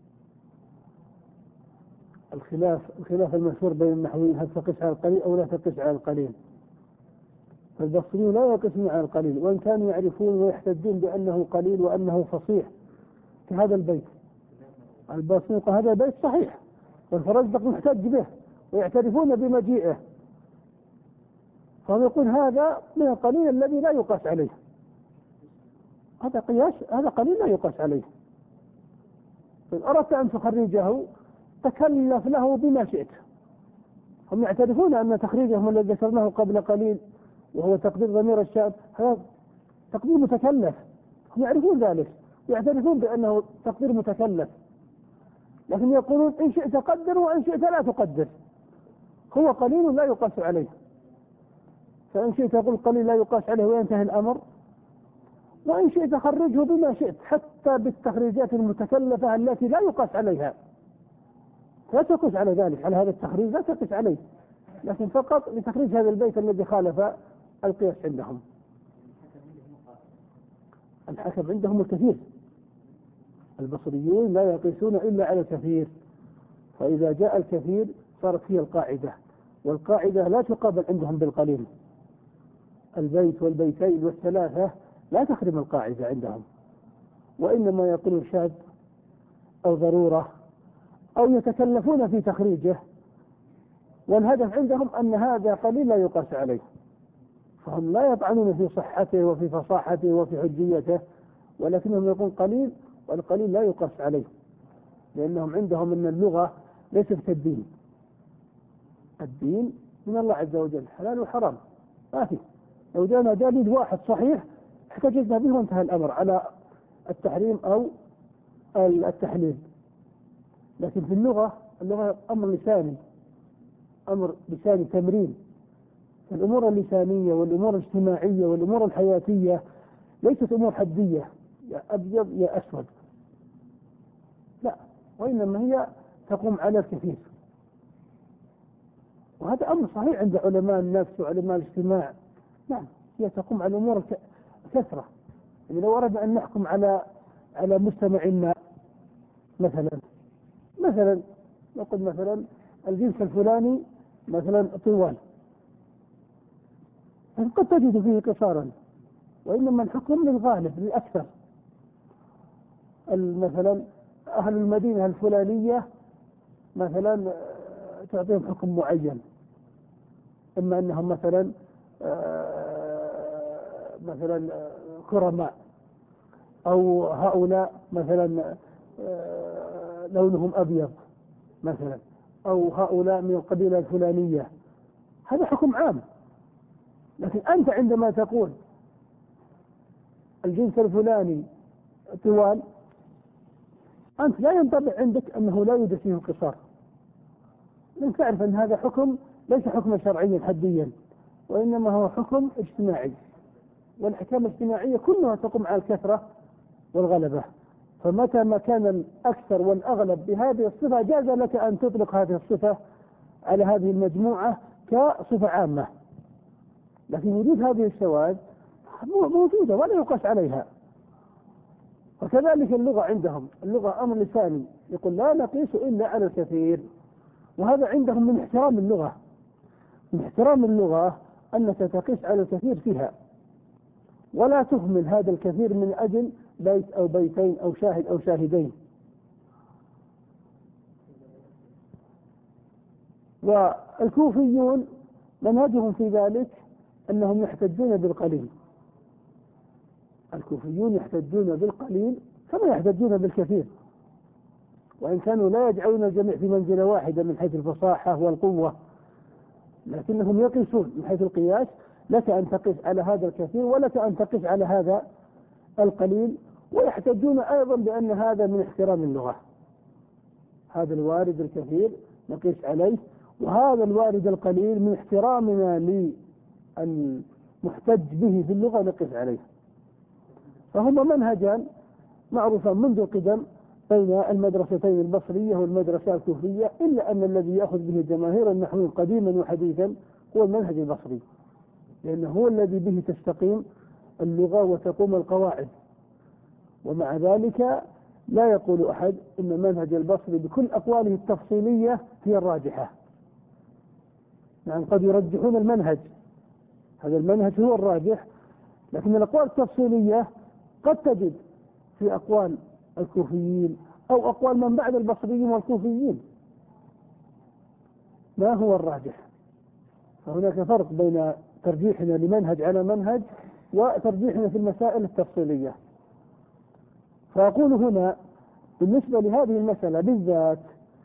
الخلاف الخلاف المشهور بين النحويين هل تقيس على القليل أو لا تقيس على القليل. فالبصريون لا يقيسون على القليل، وإن كانوا يعرفون ويحتجون بأنه قليل وأنه فصيح كهذا البيت. البصريون قال هذا البيت صحيح والفرزدق محتج به ويعترفون بمجيئه، فهم يقول هذا من القليل الذي لا يقاس عليه. هذا قياس، هذا قليل لا يقاس عليه. إن أردت أن تخرجه تكلف له بما شئت. هم يعترفون أن تخريجهم الذي ذكرناه قبل قليل وهو تقدير ضمير الشأن هذا تقدير متكلف، هم يعرفون ذلك، يعترفون بأنه تقدير متكلف، لكن يقولون إن شئت قدر وإن شئت لا تقدر، هو قليل لا يقاس عليه. فإن شئت تقول قليل لا يقاس عليه وينتهي الأمر، وإن شئت خرجه بما شئت حتى بالتخريجات المتكلفة التي لا يقاس عليها، لا تقيس على ذلك، على هذا التخريج لا تقيس عليه، لكن فقط لتخريج هذا البيت الذي خالف القياس عندهم. الحكم عندهم الكثير، البصريون لا يقيسون إلا على الكثير، فإذا جاء الكثير صارت هي القاعدة، والقاعدة لا تقابل عندهم بالقليل. البيت والبيتين والثلاثة لا تخدم القاعدة عندهم، وإنما يقولون شاذ أو ضرورة أو يتكلفون في تخريجه، والهدف عندهم أن هذا قليل لا يقاس عليه، فهم لا يطعنون في صحته وفي فصاحته وفي حجيته، ولكنهم يقولون قليل، والقليل لا يقاس عليه، لأنهم عندهم أن اللغة ليست كالدين. الدين من الله عز وجل حلال وحرام، ما في، لو جاءنا دليل واحد صحيح احتجزنا به وانتهى الأمر على التحريم أو التحليل. لكن في اللغة، اللغة أمر لساني، أمر لساني تمرين. الأمور اللسانية والأمور الاجتماعية والأمور الحياتية ليست أمور حدية، يا أبيض يا أسود، لا، وإنما هي تقوم على الكثير. وهذا أمر صحيح عند علماء النفس وعلماء الاجتماع، نعم، هي تقوم على أمور كثرة. يعني لو أردنا أن نحكم على على مجتمع ما، مثلا مثلا نقول مثلا الجنس الفلاني مثلا طوال، قد تجد فيه قصارا، وإنما الحكم للغالب للأكثر. مثلا أهل المدينة الفلانية مثلا تعطيهم حكم معين، إما أنهم مثلا مثلا كرماء، أو هؤلاء مثلا لونهم أبيض مثلا، أو هؤلاء من القبيلة الفلانية، هذا حكم عام. لكن أنت عندما تقول الجنس الفلاني طوال، أنت لا ينطبق عندك أنه لا يوجد فيه القصار، لأنك تعرف أن هذا حكم ليس حكما شرعيا حديا، وإنما هو حكم اجتماعي، والأحكام الاجتماعية كلها تقوم على الكثرة والغلبة. فمتى ما كان الأكثر والأغلب بهذه الصفة جاز لك أن تطلق هذه الصفة على هذه المجموعة كصفة عامة، لكن وجود هذه الشواذ موجودة ولا يقاس عليها. وكذلك اللغة عندهم، اللغة أمر لساني، يقول لا نقيس إلا على الكثير، وهذا عندهم من احترام اللغة. من احترام اللغة أنك تقيس على الكثير فيها، ولا تهمل هذا الكثير من أجل بيت أو بيتين أو شاهد أو شاهدين. والكوفيون منهجهم في ذلك أنهم يحتجون بالقليل، الكوفيون يحتجون بالقليل كما يحتجون بالكثير، وإن كانوا لا يجعلون الجميع في منزلة واحدة من حيث الفصاحة والقوة، لكنهم يقيسون من حيث القياس، لك أن تقيس على هذا الكثير ولك أن تقيس على هذا القليل. ويحتجون أيضا بأن هذا من احترام اللغة، هذا الوارد الكثير نقيس عليه، وهذا الوارد القليل من احترامنا للمحتج به في اللغة نقيس عليه. فهم منهجان معروفان منذ القدم بين المدرستين البصرية والمدرسة الكوفية، إلا أن الذي يأخذ به جماهير النحويين قديما وحديثا هو المنهج البصري، لأنه هو الذي به تستقيم اللغة وتقوم القواعد. ومع ذلك لا يقول أحد إن منهج البصري بكل أقواله التفصيلية هي الراجحة، يعني قد يرجحون المنهج، هذا المنهج هو الراجح، لكن الأقوال التفصيلية قد تجد في أقوال الكوفيين أو أقوال من بعد البصريين والكوفيين. ما هو الراجح. فهناك فرق بين ترجيحنا لمنهج على منهج وترجيحنا في المسائل التفصيلية. فأقول هنا بالنسبة لهذه المسألة بالذات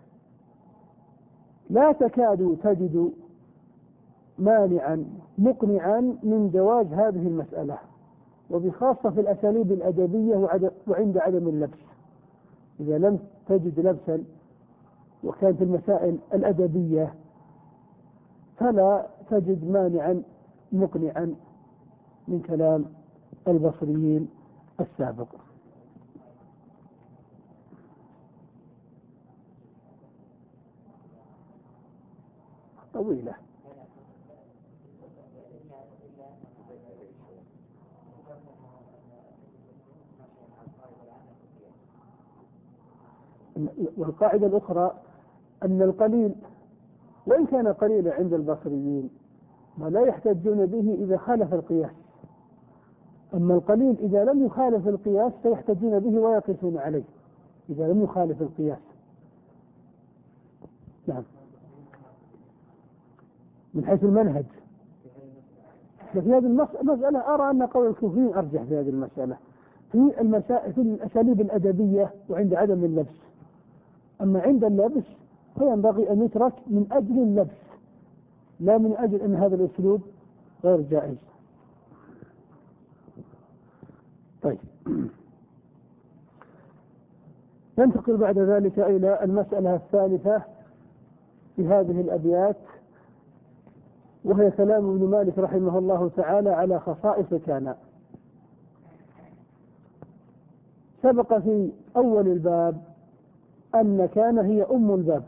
لا تكاد تجد مانعا مقنعا من جواز هذه المسألة، وبخاصة في الأساليب الأدبية وعند عدم اللبس. إذا لم تجد لبسا وكانت المسائل الأدبية فلا تجد مانعا مقنعا من كلام البصريين السابق. طويلة. والقاعدة الأخرى أن القليل وإن كان قليلا عند البصريين ولا يحتجون به إذا خالف القياس، أما القليل إذا لم يخالف القياس فيحتجون به ويقيسون عليه إذا لم يخالف القياس. نعم. من حيث المنهج في هذه المسألة أرى أن قول الكوفيين أرجح في هذه المسألة في المسائل في الأساليب الأدبية وعند عدم اللبس. أما عند اللبس فينبغي أن يترك من أجل اللبس لا من أجل أن هذا الأسلوب غير جائز. طيب ننتقل بعد ذلك إلى المسألة الثالثة في هذه الأبيات، وهي كلام ابن مالك رحمه الله تعالى على خصائص كان. سبق في أول الباب أن كان هي أم الباب،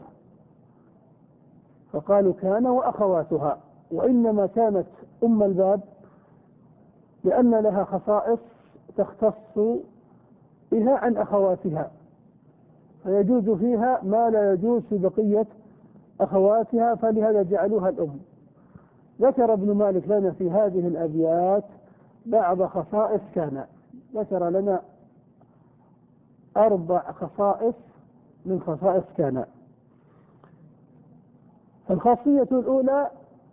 فقالوا كان وأخواتها، وإنما كانت أم الباب لأن لها خصائص تختص بها عن أخواتها، فيجوز فيها ما لا يجوز في بقية أخواتها، فلهذا جعلوها الأم. ذكر ابن مالك لنا في هذه الأبيات بعض خصائص كان، ذكر لنا أربع خصائص من خصائص كان. الخاصية الأولى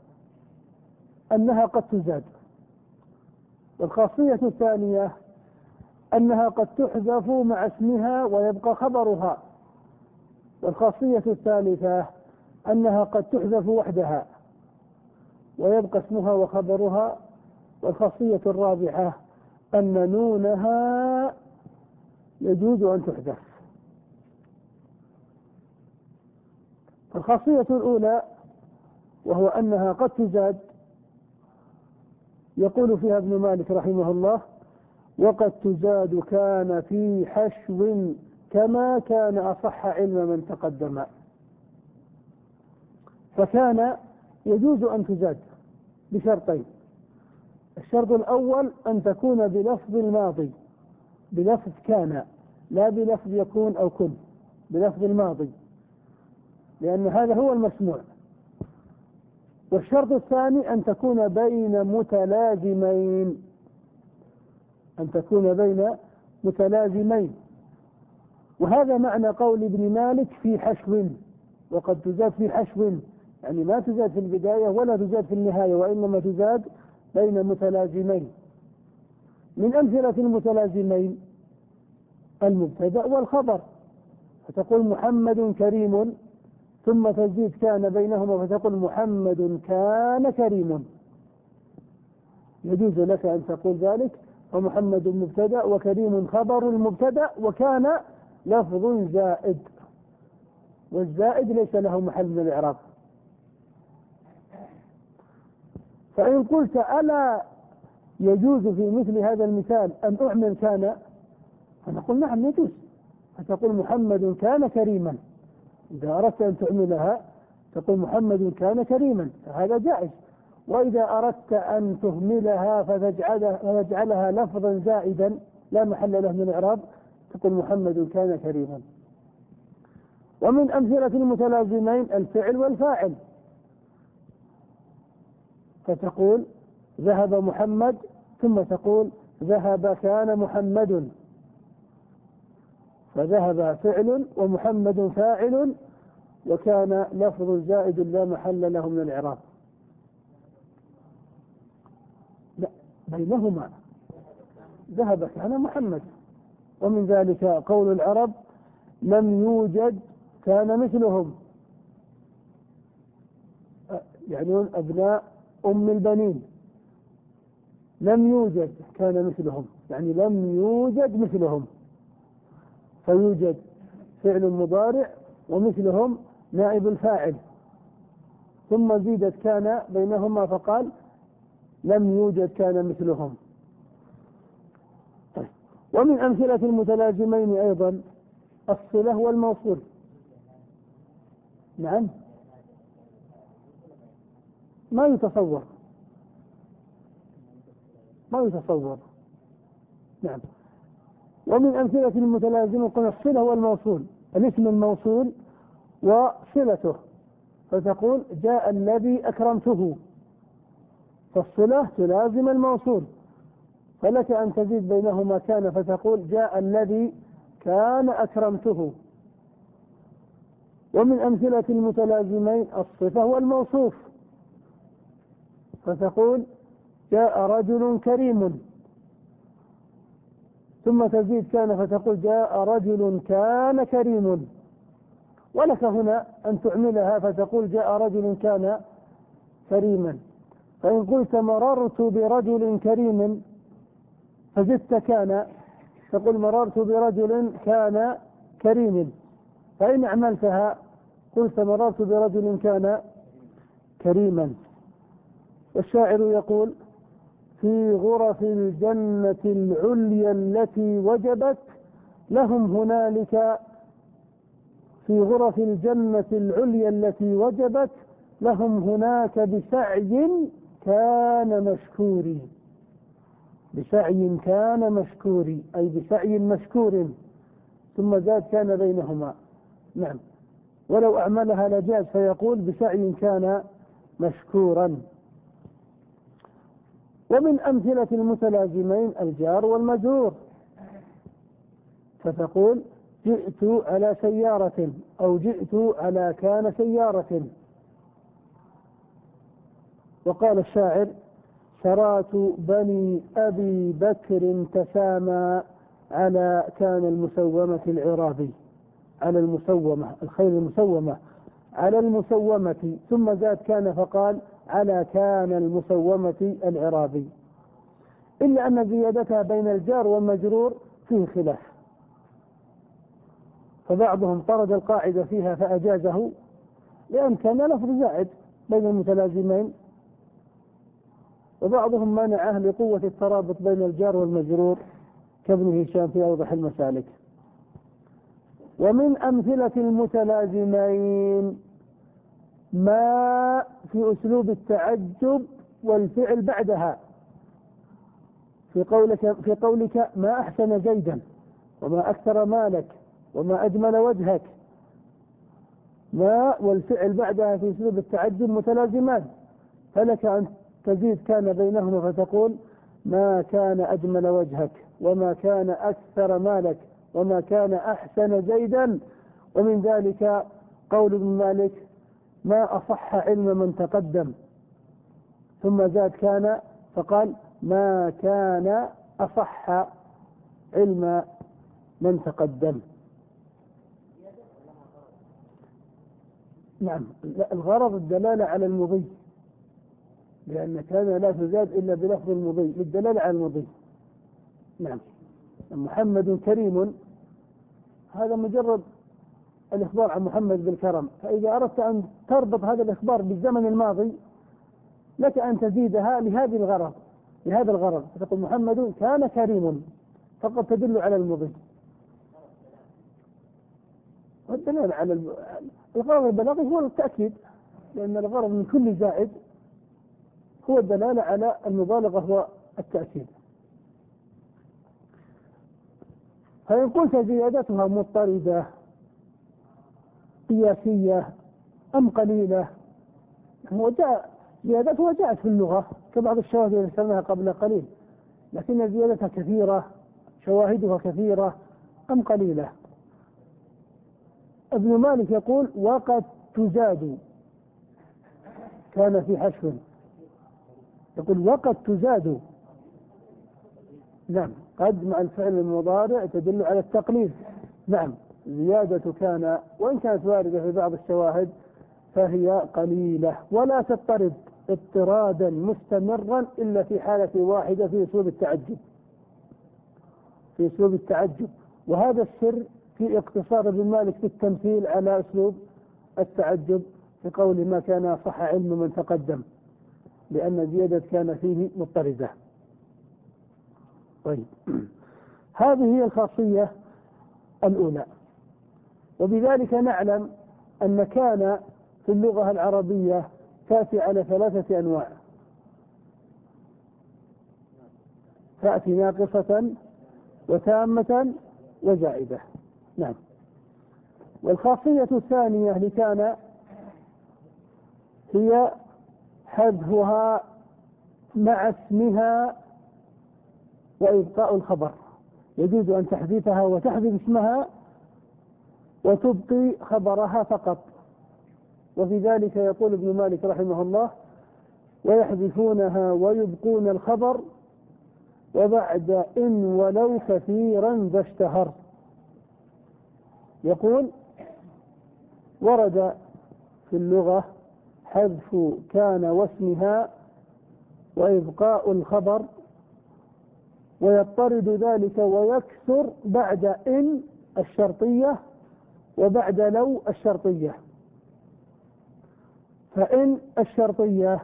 أنها قد تزاد، والخاصية الثانية أنها قد تحذف مع اسمها ويبقى خبرها، والخاصية الثالثة أنها قد تحذف وحدها ويبقى اسمها وخبرها، والخاصية الرابعة أن نونها يجوز أن تحذف. الخاصية الأولى وهو أنها قد تزاد، يقول فيها ابن مالك رحمه الله: وقد تزاد كان في حشو كما كان أصح علم من تقدم. فكان يجوز أن تزاد بشرطين: الشرط الأول أن تكون بلفظ الماضي، بلفظ كان، لا بلفظ يكون أو كن، بلفظ الماضي، لأن هذا هو المسموع. والشرط الثاني أن تكون بين متلازمين، أن تكون بين متلازمين، وهذا معنى قول ابن مالك في حشو. وقد تزاد في حشو يعني ما تزاد في البداية ولا تزاد في النهاية، وإنما تزاد بين متلازمين. من أمثلة المتلازمين المبتدأ والخبر، فتقول محمد كريم ثم تزيد كان بينهما فتقول محمد كان كريم، يجوز لك أن تقول ذلك. ومحمد مبتدأ وكريم خبر المبتدأ، وكان لفظ زائد، والزائد ليس له محل من الإعراب. فإن قلت ألا يجوز في مثل هذا المثال أن أعمل كان، فنقول نعم يجوز، فتقول محمد كان كريما. إذا أردت أن تعملها تقول محمد كان كريما، فهذا جائز. وإذا أردت أن تهملها فتجعلها, فتجعلها لفظا زائدا لا محل له من الإعراب تقول محمد كان كريما. ومن أمثلة المتلازمين الفعل والفاعل، فتقول ذهب محمد ثم تقول ذهب كان محمد، فذهب فعل ومحمد فاعل وكان لفظ زائد لا محل له من الإعراب. لا، بينهما ذهب كان محمد. ومن ذلك قول العرب لم يوجد كان مثلهم، يعني أبناء أم البنين، لم يوجد كان مثلهم، يعني لم يوجد مثلهم، فيوجد فعل مضارع ومثلهم نائب الفاعل، ثم زيدت كان بينهما فقال لم يوجد كان مثلهم. طيب. ومن أمثلة المتلازمين أيضا الصلة والموصول. نعم، ما يتصور ما يتصور نعم. ومن أمثلة المتلازمين قلنا الصلة والموصول، الاسم الموصول وصلته، فتقول جاء الذي أكرمته، فالصلة تلازم الموصول، فلك أن تزيد بينهما كان فتقول جاء الذي كان أكرمته. ومن أمثلة المتلازمين الصفة والموصوف، فتقول جاء رجل كريم، ثم تزيد كان فتقول جاء رجل كان كريم. ولك هنا أن تعملها فتقول جاء رجل كان كريما. فإن قلت مررت برجل كريم فزدت كان تقول مررت برجل كان كريم. فإن عملتها قلت مررت برجل كان كريما. والشاعر يقول في غرف الجنة العليا التي وجبت لهم هنالك في غرف الجنة العليا التي وجبت لهم هناك بسعي كان مشكوري. بسعي كان مشكوري أي بسعي مشكور، ثم زاد كان بينهما. نعم، ولو أعملها لجاز فيقول بسعي كان مشكورا. ومن أمثلة المتلازمين الجار والمجرور، فتقول جئت على سيارة أو جئت على كان سيارة. وقال الشاعر سرات بني أبي بكر تسامى على كان المسومة العرابي، على المسومة الخيل المسومة على المسومة، ثم زاد كان فقال على كان المسومة العرابي، إلا أن زيادتها بين الجار والمجرور فيه خلاف، فبعضهم طرد القاعدة فيها فأجازه لأن كان لفظ زائد بين المتلازمين، وبعضهم منعه لقوة الترابط بين الجار والمجرور كابن هشام في أوضح المسالك. ومن أمثلة المتلازمين ما في أسلوب التعجب والفعل بعدها، في قولك في قولك ما أحسن زيدا وما أكثر مالك وما أجمل وجهك، ما والفعل بعدها في أسلوب التعجب متلازمان، فلك أن تزيد كان بينهما فتقول ما كان أجمل وجهك وما كان أكثر مالك وما كان أحسن زيدا. ومن ذلك قول ابن مالك ما أصح علم من تقدم، ثم زاد كان فقال ما كان أصح علم من تقدم. نعم، الغرض الدلالة على المضي، لأن كان لا تزاد إلا بلفظ المضي للدلالة على المضي. نعم، محمد كريم هذا مجرد الإخبار عن محمد بالكرم، فإذا أردت أن تربط هذا الإخبار بالزمن الماضي لك أن تزيدها لهذه الغرض لهذا الغرض فتقول محمد كان كريم، فقد تدل على المضي. والدلالة على الغرض البلاغي هو التأكيد، لأن الغرض من كل زائد هو الدلالة على المبالغة هو التأكيد. فإن قلت زيادتها مضطردة قياسية أم قليلة، هو جاء زيادتها جاءت في اللغة كبعض الشواهد التي ذكرناها قبل قليل، لكن زيادتها كثيرة شواهدها كثيرة أم قليلة. ابن مالك يقول وقد تزاد، كان في حشو، يقول وقد تزاد. نعم، قد مع الفعل المضارع تدل على التقليد. نعم، زيادة كان وإن كانت واردة في بعض الشواهد فهي قليلة، ولا تضطرد اضطرادا مستمرا إلا في حالة واحدة في أسلوب التعجب، في أسلوب التعجب. وهذا السر في اقتصار ابن مالك في التمثيل على أسلوب التعجب في قول ما كان صح علم من تقدم، لأن زيادة كان فيه مضطردة. طيب، هذه هي الخاصية الأولى. وبذلك نعلم أن كان في اللغة العربية تأتي على ثلاثة أنواع: تأتي ناقصة وتامة وزائدة. نعم. والخاصية الثانية لكان هي حذفها مع اسمها وإبقاء الخبر، يجوز أن تحذفها وتحذف اسمها وتبقي خبرها فقط. وفي ذلك يقول ابن مالك رحمه الله ويحذفونها ويبقون الخبر وبعد إن ولو كثيرا ذا اشتهر. يقول ورد في اللغة حذف كان واسمها وإبقاء الخبر، ويضطرد ذلك ويكثر بعد إن الشرطية وبعد لو الشرطية. فإن الشرطية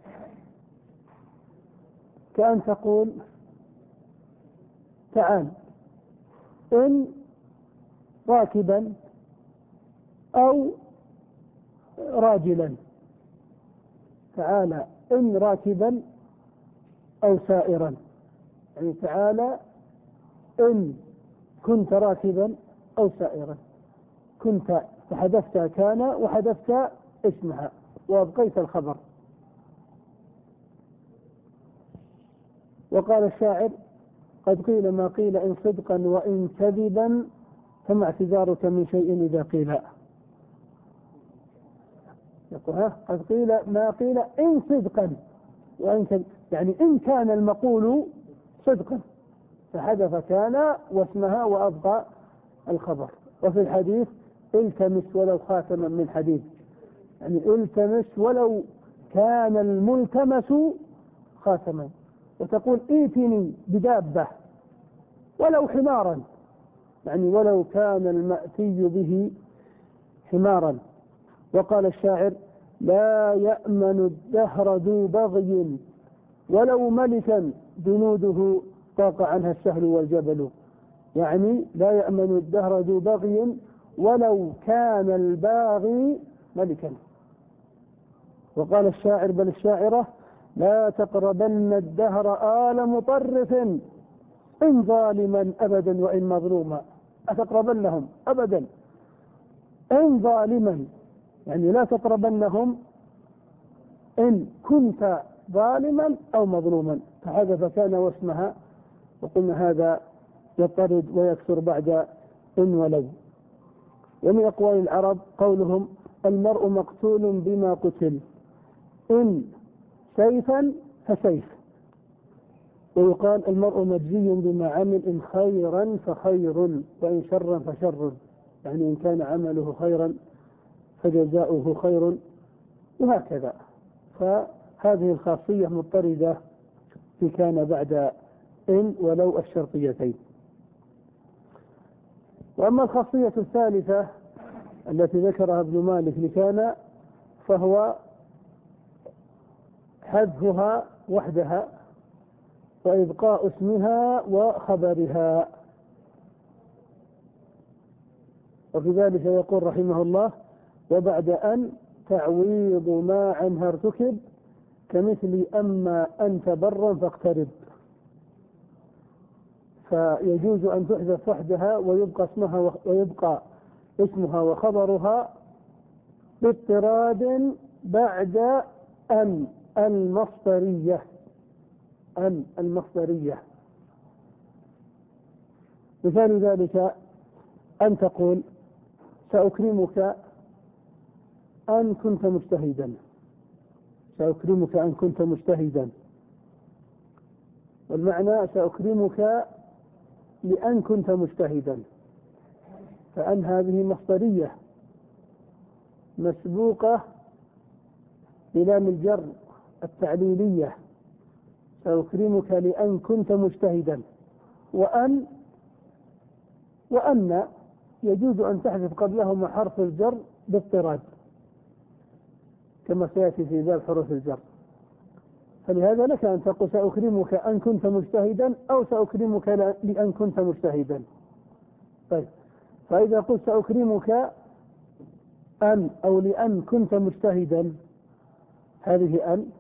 كأن تقول تعال إن راكبا أو راجلا، تعال إن راكبا أو سائرا، يعني تعال إن كنت راكبا أو سائرا. كنت فحذفت كان وحذفت اسمها وأبقيت الخبر. وقال الشاعر قد قيل ما قيل إن صدقا وإن كذبا فما اعتذارك من شيء إذا قيل. يقول ها قد قيل ما قيل إن صدقا وإن كذب، يعني إن كان المقول صدقا فحذف كان واسمها وأبقى الخبر. وفي الحديث التمس ولو خاتما من حديد، يعني التمس ولو كان الملتمس خاتما. وتقول ائتني بدابة ولو حمارا، يعني ولو كان المأتي به حمارا. وقال الشاعر لا يأمن الدهر ذو بغي ولو ملكا جنوده طاق عنها السهل والجبل، يعني لا يأمن الدهر ذو بغي ولو كان الباغي ملكا. وقال الشاعر بل الشاعرة لا تقربن الدهر آل مطرف إن ظالما أبدا وإن مظلوما. أتقربنهم أبدا إن ظالما، يعني لا تقربنهم إن كنت ظالما أو مظلوما. فحذف كان واسمها، وقلنا هذا يطرد ويكثر بعد إن ولو. ومن أقوال العرب قولهم المرء مقتول بما قتل، إن سيفا فسيف. ويقال المرء مجزي بما عمل إن خيرا فخير وإن شرا فشر، يعني إن كان عمله خيرا فجزاؤه خير، وهكذا. فهذه الخاصية مضطردة في كان بعد إن ولو الشرطيتين. وأما الخاصية الثالثة التي ذكرها ابن مالك لكان فهو حذفها وحدها وإبقاء اسمها وخبرها. وفي ذلك يقول رحمه الله وبعد أن تعويض ما عنها ارتكب كمثل أما أنت برا فاقترب. فيجوز أن تحذف وحدها ويبقى اسمها ويبقى اسمها وخبرها باضطراد بعد أن المصدرية. أن المصدرية مثال ذلك أن تقول سأكرمك أن كنت مجتهدا، سأكرمك أن كنت مجتهدا، والمعنى سأكرمك لأن كنت مجتهدا، فأن هذه مصدرية مسبوقة بلام الجر التعليلية، سأكرمك لأن كنت مجتهدا. وأن وأن يجوز أن تحذف قبلهما حرف الجر باضطراد كما سيأتي في باب حروف الجر، فلهذا لك أن تقول سأكرمك أن كنت مجتهدا أو سأكرمك لأن كنت مجتهدا. طيب، فإذا قلت سأكرمك أن أو لأن كنت مجتهدا، هذه أن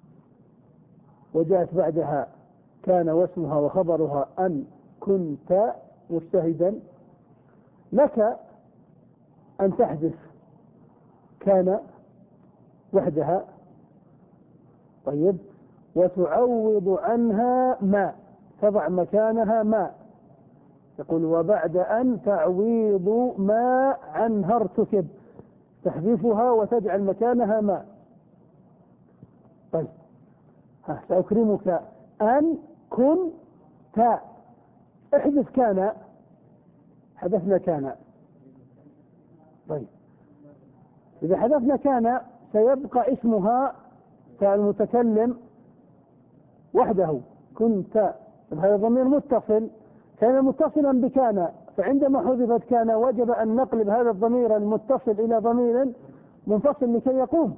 وجاءت بعدها كان واسمها وخبرها أن كنت مجتهدا، لك أن تحذف كان وحدها، طيب، وتعوض عنها ما، تضع مكانها ما، يقول وبعد أن تعويض ما عنها ارتكب، تحذفها وتجعل مكانها ما. طيب، ها سأكرمك أن كنت، احذف كان، حذفنا كان. طيب، إذا حذفنا كان سيبقى اسمها كالمتكلم وحده كنت، هذا ضمير متصل كان متصلا بكان، فعندما حذفت كان وجب أن نقلب هذا الضمير المتصل إلى ضمير منفصل لكي يقوم،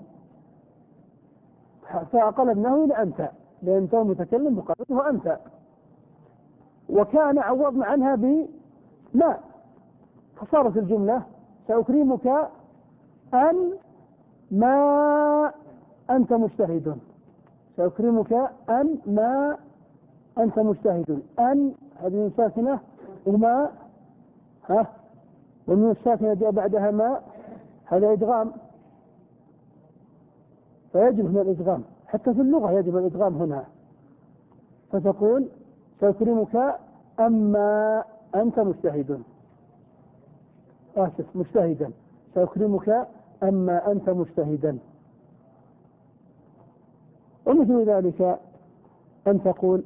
فقلبناه إلى أنت، لأن أنت متكلم مقابله أنت. وكان عوضنا عنها بما، فصارت الجملة سأكرمك أن ما أنت مجتهد، سأكرمك أن ما أنت مجتهد. أن هذه ساكنة وما، ها، ومن الساكنة جاء بعدها ما، هذا إدغام، فيجب هنا الإدغام، حتى في اللغة يجب الإدغام هنا، فتقول سأكرمك أما أنت مجتهد، آسف مجتهدا، سأكرمك أما أنت مجتهدا. ومثل ذلك أن تقول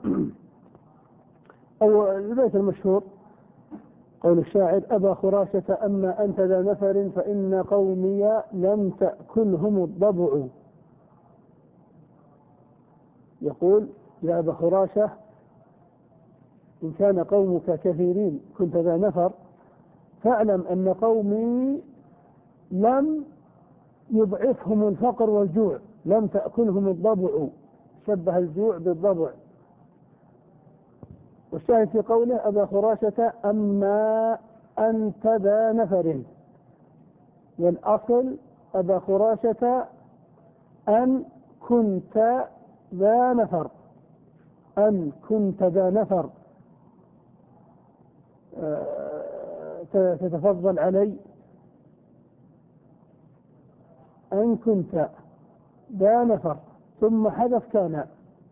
أو البيت المشهور قول الشاعر أبا خراشة أما أنت ذا نفر فإن قومي لم تأكلهم الضبع، يقول يا أبا خراشة إن كان قومك كثيرين كنت ذا نفر، فاعلم أن قومي لم يضعفهم الفقر والجوع، لم تأكلهم الضبع، شبه الجوع بالضبع. والشاهد في قوله أبا خراشة أما أنت ذا نفر، والأصل أبا خراشة أن كنت ذا نفر، أن كنت ذا نفر، أه تتفضل علي أن كنت ذا نفر، ثم حذف كان،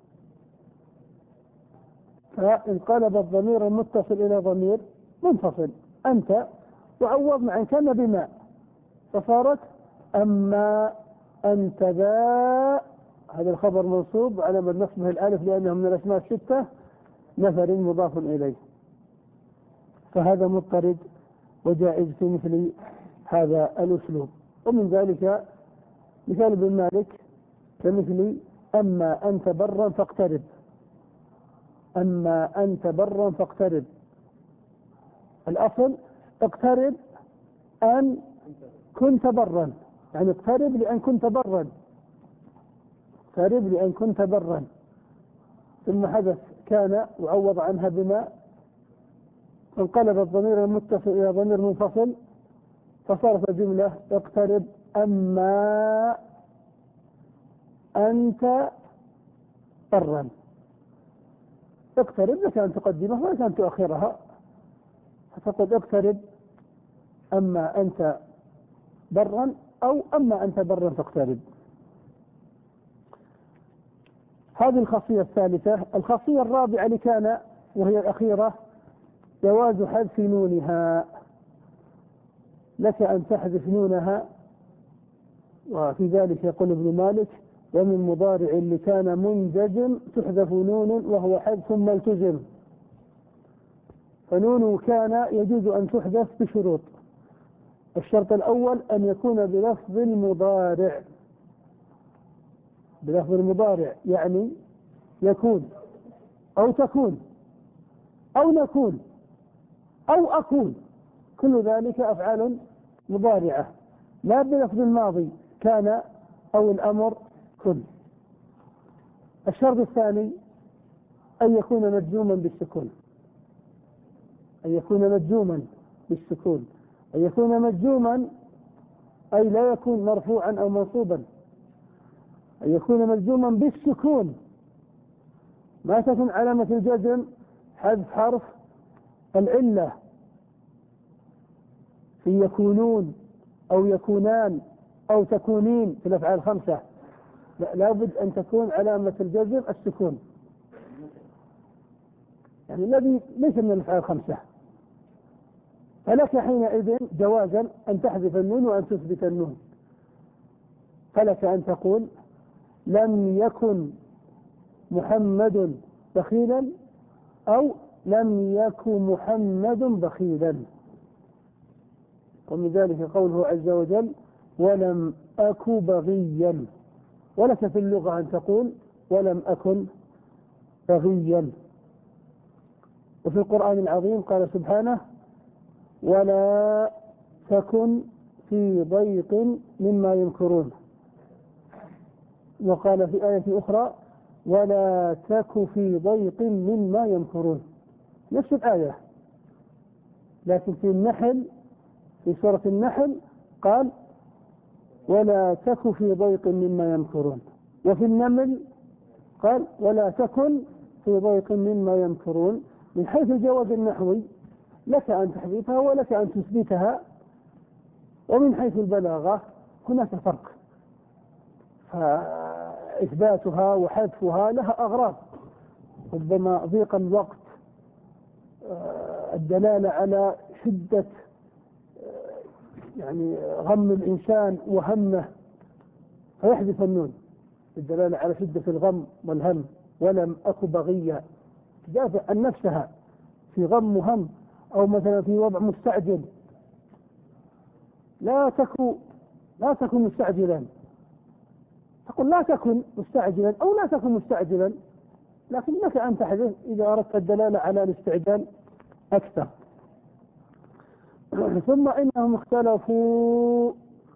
فانقلب الضمير المتصل إلى ضمير منفصل أنت، وعوضنا عن كان بما، فصارت أما أنت ذا، هذا الخبر منصوب على من نصبه الألف لأنه من الأسماء الستة، نفر مضاف إليه، فهذا مضطرد وجائز في مثل هذا الأسلوب. ومن ذلك مثال ابن مالك كمثل أما أنت برا فاقترب، أما أنت برا فاقترب، الأصل اقترب أن كنت برا، يعني اقترب لأن كنت برا، اقترب لأن كنت برا، ثم حدث كان وعوض عنها بما، فانقلب الضمير المتصل إلى ضمير منفصل، فصارت الجملة اقترب أما أنت برا. اقترب لك أن تقدمها ولك أن تؤخرها، فتقول اقترب أما أنت برا أو أما أنت برا فاقترب. هذه الخاصية الثالثة. الخاصية الرابعة لكان وهي الأخيرة جواز حذف نونها، لك أن تحذف نونها. وفي ذلك يقول ابن مالك: ومن مضارع اللي كان منجزم تحذف نون وهو حذف ثم التزم. فنون كان يجوز أن تحذف بشروط. الشرط الأول أن يكون بلفظ المضارع، بلفظ المضارع يعني يكون أو تكون أو نكون أو أكون، كل ذلك أفعال مضارعة، لا بلفظ الماضي كان أو الأمر كن. الشرط الثاني أن يكون مجزوما بالسكون، أن يكون مجزوما بالسكون أن يكون مجزوما أي لا يكون مرفوعا أو منصوبا، أن يكون مجزوما بالسكون، ما تكون علامة الجزم حذف حرف العلة في يكونون أو يكونان أو تكونين في الأفعال الخمسة، لا لابد أن تكون علامة الجزم السكون، يعني الذي ليس من الأفعال الخمسة. فلك حينئذ جوازا أن تحذف النون وأن تثبت النون. فلك أن تقول: لم يكن محمد بخيلا، أو لم يكن محمد بخيلا. ومن ذلك قوله عز وجل: ولم أك بغيا. ولك في اللغة أن تقول: ولم أكن بغيا. وفي القرآن العظيم قال سبحانه: ولا تكن في ضيق مما يمكرون. وقال في آية أخرى: ولا تك في ضيق مما يمكرون. نفس الآية، لكن في النحل، في سورة النحل قال: ولا تك في ضيق مما يمكرون. وفي النمل قال: ولا تكن في ضيق مما يمكرون. من حيث الجواز النحوي لك أن تحذفها ولك أن تثبتها، ومن حيث البلاغة هناك فرق، فإثباتها وحذفها لها أغراض، ربما ضيق الوقت، الدلالة على شدة يعني غم الإنسان وهمه فيحذف النون، الدلالة على شدة الغم والهم. ولم أك بغيا، تدافع عن نفسها في غم وهم، أو مثلا في وضع مستعجل، لا تكن لا تكن مستعجلا، تقول لا تكن مستعجلا أو لا تكن مستعجلا، لكن لك أن تحذف إذا أردت الدلالة على الاستعجال أكثر. ثم إنهم اختلفوا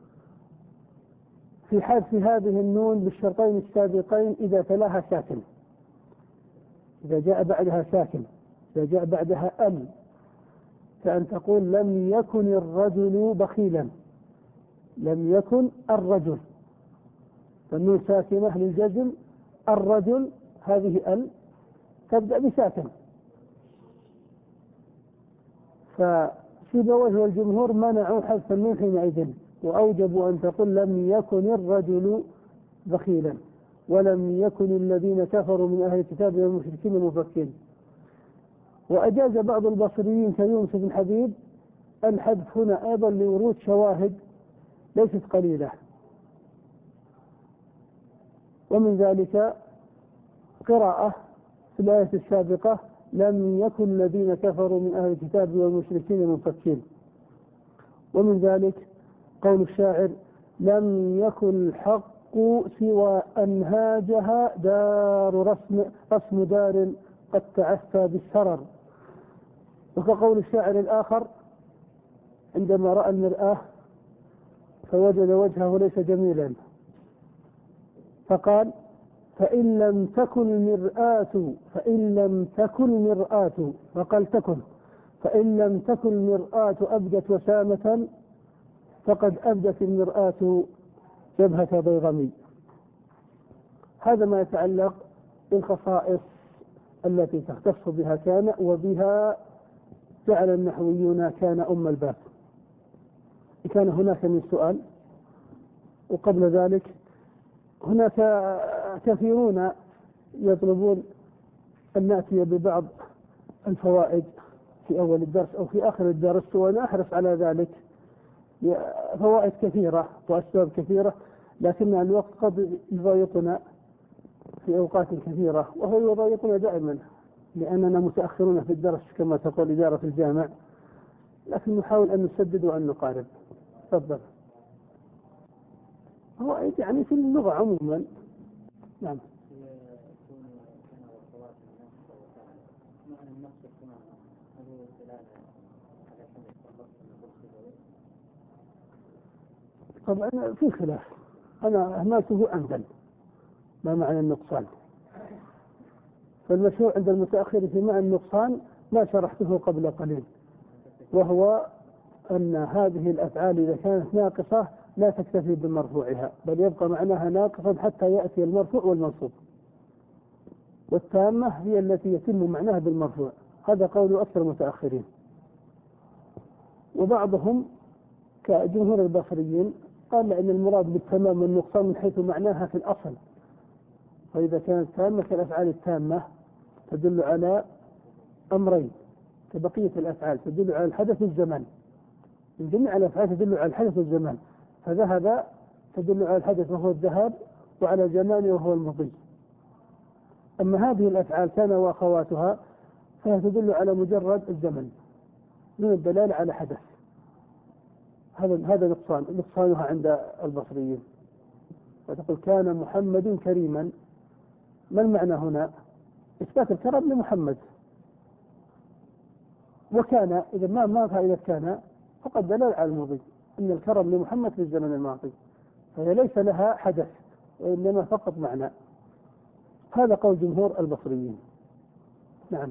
في حذف هذه النون بالشرطين السابقين إذا تلاها ساكن، إذا جاء بعدها ساكن، إذا جاء بعدها أل، كأن تقول: لم يكن الرجل بخيلا، لم يكن الرجل، فالنون ساكنة للجزم، الرجل هذه ال تبدأ بساكن. فسيبويه والجمهور منعوا حذف النون حينئذ، وأوجبوا أن تقول: لم يكن الرجل بخيلا، ولم يكن الذين كفروا من أهل الكتاب والمشركين مفكين. وأجاز بعض البصريين كيونس بن حبيب الحذف هنا أيضا لورود شواهد ليست قليلة، ومن ذلك قراءة في الآية السابقة: لم يكن الذين كفروا من أهل الكتاب والمشركين منفكين. ومن ذلك قول الشاعر: لم يكن الحق سوى أن هاجها دار رسم, رسم دار قد تعفى بالسرر. وكقول الشاعر الآخر: عندما رأى المرآة فوجد وجهه ليس جميلا، فقال: فإن لم تكن المرآة فإن لم تكن المرآة فقال تكن فإن لم تكن المرآة أبدت وسامة فقد أبدت المرآة جبهة ضيغمي. هذا ما يتعلق بالخصائص التي تختص بها كان، وبها جعل النحويون كان أم الباب. كان هناك من سؤال. وقبل ذلك هناك كثيرون يطلبون أن نأتي ببعض الفوائد في أول الدرس أو في آخر الدرس، وأنا أحرص على ذلك فوائد كثيرة وأسباب كثيرة، لكن الوقت قد يضايقنا في أوقات كثيرة، وهو يضايقنا دائما لأننا متأخرون في الدرس كما تقول إدارة الجامع، لكن نحاول أن نسدد وأن نقارب. تفضل. هو يعني في اللغة عموما. نعم. طبعا في خلاف، أنا أهملته أنزل ما معنى النقصان، فالمشروع عند المتأخر في معنى النقصان ما شرحته قبل قليل، وهو أن هذه الأفعال إذا كانت ناقصة لا تكتفي بمرفوعها، بل يبقى معناها ناقصا حتى يأتي المرفوع والمنصوب، والتامة هي التي يتم معناها بالمرفوع. هذا قول أكثر المتأخرين، وبعضهم كجمهور البصريين قال أن المراد بالتمام والنقصان من حيث معناها في الأصل، فإذا كانت تامة كالأفعال التامة تدل على أمرين كبقية الأفعال، تدل على الحدث والزمان، من جميع الأفعال تدل على الحدث والزمان، فذهب تدل على الحدث وهو الذهاب، وعلى الزمان وهو المضي. أما هذه الأفعال كان وأخواتها فهي تدل على مجرد الزمن من الدلالة على حدث. هذا هذا نقصان نقصانها عند البصريين. فتقول كان محمد كريما، ما المعنى هنا؟ إثبات الكرم لمحمد، وكان إذا ما ما فائدة كان فقد دلالة على الماضي، أن الكرم لمحمد في الزمن الماضي، فهي ليس لها حدث وإنما فقط معنى. هذا قول جمهور البصريين. نعم.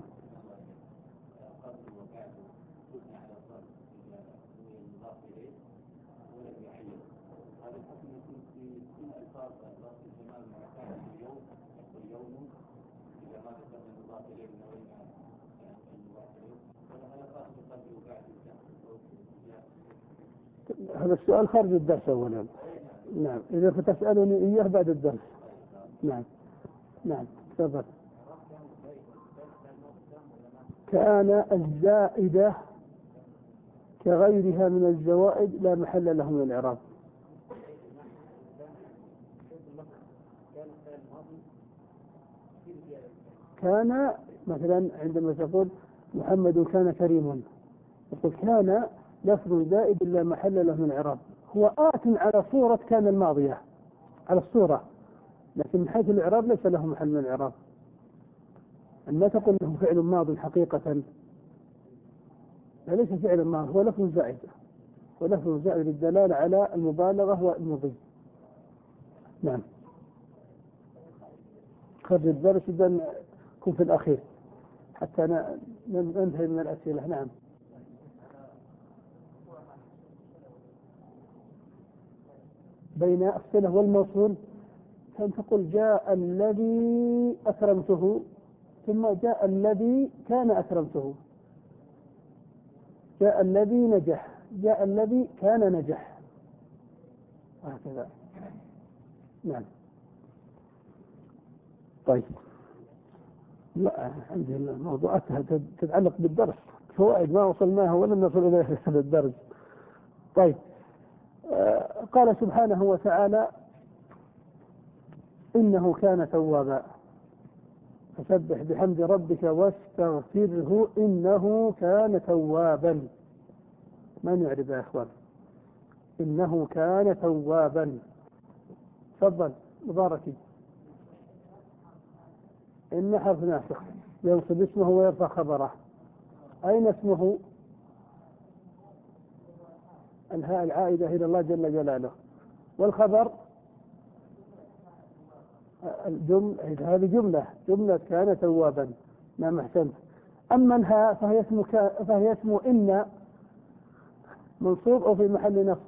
هذا السؤال خارج الدرس أولا. نعم، إذا فتسألني إياه بعد الدرس. نعم نعم تفضل. كان الزائدة كغيرها من الزوائد لا محل له من الإعراب. كان مثلا عندما تقول محمد كان كريم، تقول كان لفظ زائد لا محل له من الإعراب، هو آت على صورة كان الماضية، على الصورة، لكن من حيث الإعراب ليس له محل من الإعراب. أما تقول له فعل ماض حقيقة، ليس فعل ماض، هو لفظ زائد، ولفظ زائد للدلالة على المبالغة والمضي. نعم. خرج الدرس إذن كن في الأخير حتى ننتهي من الأسئلة. نعم. بين الصلة والموصول كان تقول جاء الذي أكرمته، ثم جاء الذي كان أكرمته، جاء الذي نجح، جاء الذي كان نجح، وهكذا. نعم. طيب، لا الحمد لله موضوعاتها تتعلق بالدرس، فوائد ما وصلناها ولم نصل إليها في هذا الدرس. طيب، آه قال سبحانه وتعالى إنه كان توابا، فسبح بحمد ربك واستغفره إنه كان توابا. ما نعرف يا أخوان؟ إنه كان توابا. تفضل مباركي. إن حرف ناسخ ينصب اسمه ويرفع خبره. أين اسمه؟ الهاء العائدة إلى الله جل جلاله، والخبر الجملة، هذه جملة جملة كان توابا. نعم أحسنت. أما الهاء فهي اسم فهي اسم إن منصوب أو في محل نصب،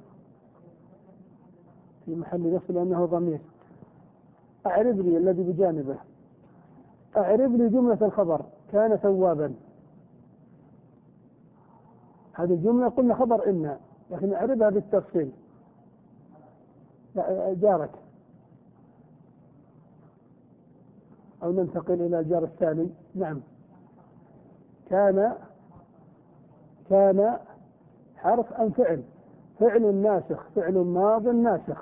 في محل نصب لأنه ضمير. أعرب لي الذي بجانبه، أعرب لي جملة الخبر كان توابا. هذه الجملة قلنا خبر إن، لكن أعربها بالتفصيل. جارك، أو ننتقل إلى الجار الثاني. نعم. كان كان حرف أم فعل؟ فعل ناسخ، فعل ماض ناسخ.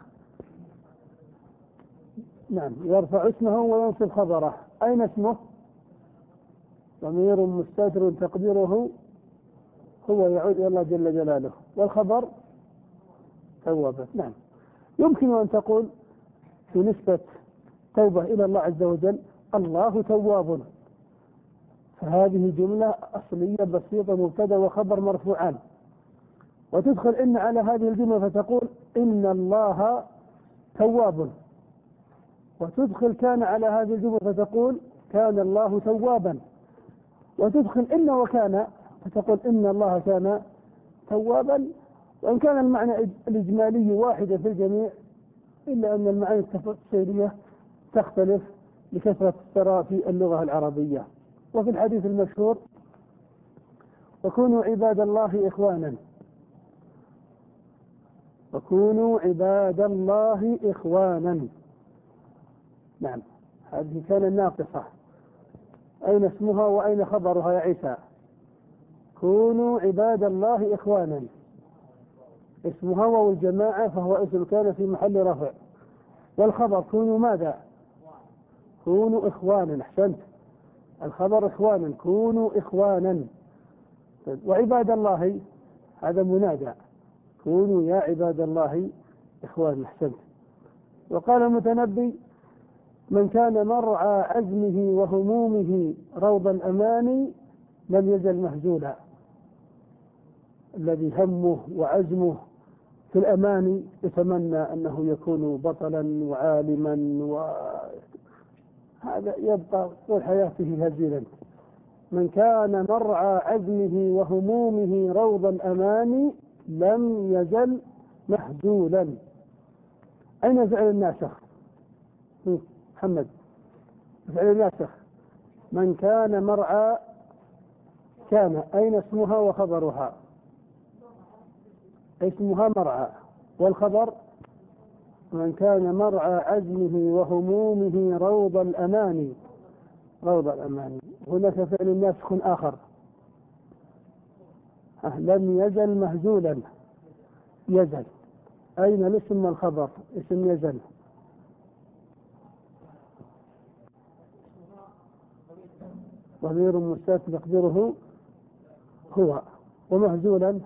نعم، يرفع اسمه وينصب خبره. أين اسمه؟ ضمير مستتر تقديره هو يعود إلى الله جل جلاله. والخبر توبة. نعم، يمكن أن تقول في نسبة توبة إلى الله عز وجل الله تواب، فهذه جملة أصلية بسيطة، مبتدأ وخبر مرفوعان. وتدخل إن على هذه الجملة فتقول إن الله تواب، وتدخل كان على هذه الجملة فتقول كان الله توابا، وتدخل إن وكان فتقول إن الله كان توابا. وإن كان المعنى الإجمالي واحدا في الجميع، إلا أن المعاني التفصيلية تختلف لكثرة الثراء في اللغة العربية. وفي الحديث المشهور وكونوا عباد الله إخوانا، وكونوا عباد الله إخوانا. نعم، هذه كان الناقصة. أين اسمها وأين خبرها يا عيسى؟ كونوا عباد الله إخوانا، اسمها واو الجماعة فهو اسم كان في محل رفع، والخبر كونوا ماذا؟ كونوا إخوانا. أحسنت، الخبر إخوانا، كونوا إخوانا. وعباد الله هذا منادى، كونوا يا عباد الله إخوانا. أحسنت. وقال المتنبي من كان مرعى عزمه وهمومه روض الأماني لم يزل مهزولا. الذي همه وعزمه في الأماني يتمنى أنه يكون بطلا وعالما، وهذا يبقى طول حياته هزيلا. من كان مرعى عزمه وهمومه روض الأماني لم يزل مهزولا. أين فعل الناسخ؟ محمد، فعل الناسخ من كان مرعى كان، أين اسمها وخبرها؟ اسمها مرعى، والخبر من كان مرعى عزمه وهمومه روض الأماني. روض الأماني. هناك فعل ناسخ آخر لم يزل مهزولا. يزل، أين الاسم والخبر؟ اسم يزل ضمير مستتر تقديره هو، ومهزولا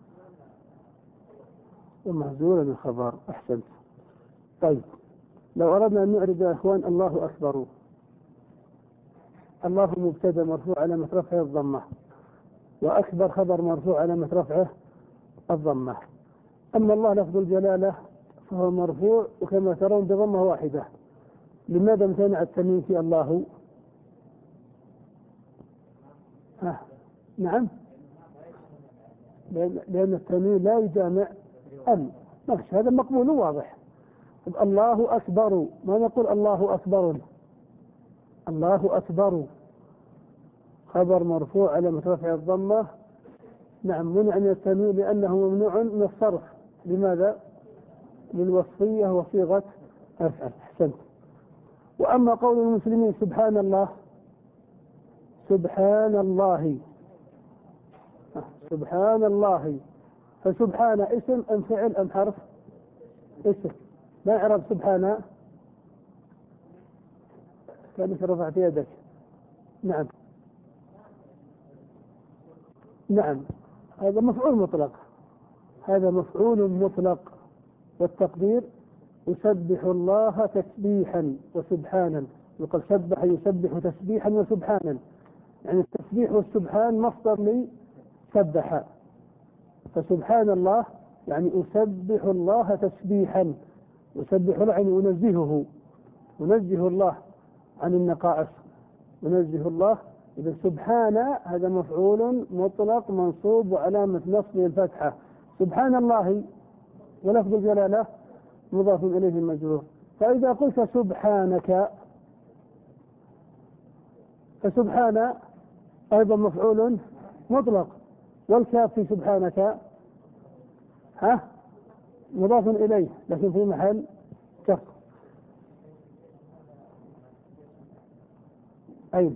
ومهزولا الخبر. أحسنت. طيب، لو أردنا أن نعرض يا إخوان الله أكبر، الله مبتدأ مرفوع علامة رفعه الضمة، وأكبر خبر مرفوع علامة رفعه الضمة. أما الله لفظ الجلالة فهو مرفوع وكما ترون بضمة واحدة. لماذا امتنع التنوين في الله؟ آه. نعم، لأن, لأن التنوين لا يجامع ال. نفس هذا مقبول واضح. الله أكبر، ما نقول الله أكبر. الله أكبر خبر مرفوع علامة رفع الضمة. نعم، منع من التنوين لأنه ممنوع من الصرف. لماذا؟ للوصفية وصيغة أفعل. أحسنت. وأما قول المسلمين سبحان الله، سبحان الله، سبحان الله، فسبحان اسم أم فعل أم حرف؟ اسم. ما يعرف سبحان؟ كأنك رفعت يدك. نعم نعم، هذا مفعول مطلق، هذا مفعول مطلق. والتقدير يسبح الله تسبيحا وسبحانا. يقول سبح يسبح تسبيحا وسبحانا، يعني التسبيح والسبحان مصدر لي سبح. فسبحان الله يعني أسبح الله تسبيحا. أسبح الله يعني أنزهه، أنزه الله عن النقائص، أنزه الله. إذا سبحان هذا مفعول مطلق منصوب وعلامة نصبه الفتحة. سبحان الله ولفظ الجلالة مضاف إليه المجرور. فإذا قلت سبحانك فسبحان أيضا مفعول مطلق، والكاف في سبحانك ها مضاف إليه لكن في محل كف. أين؟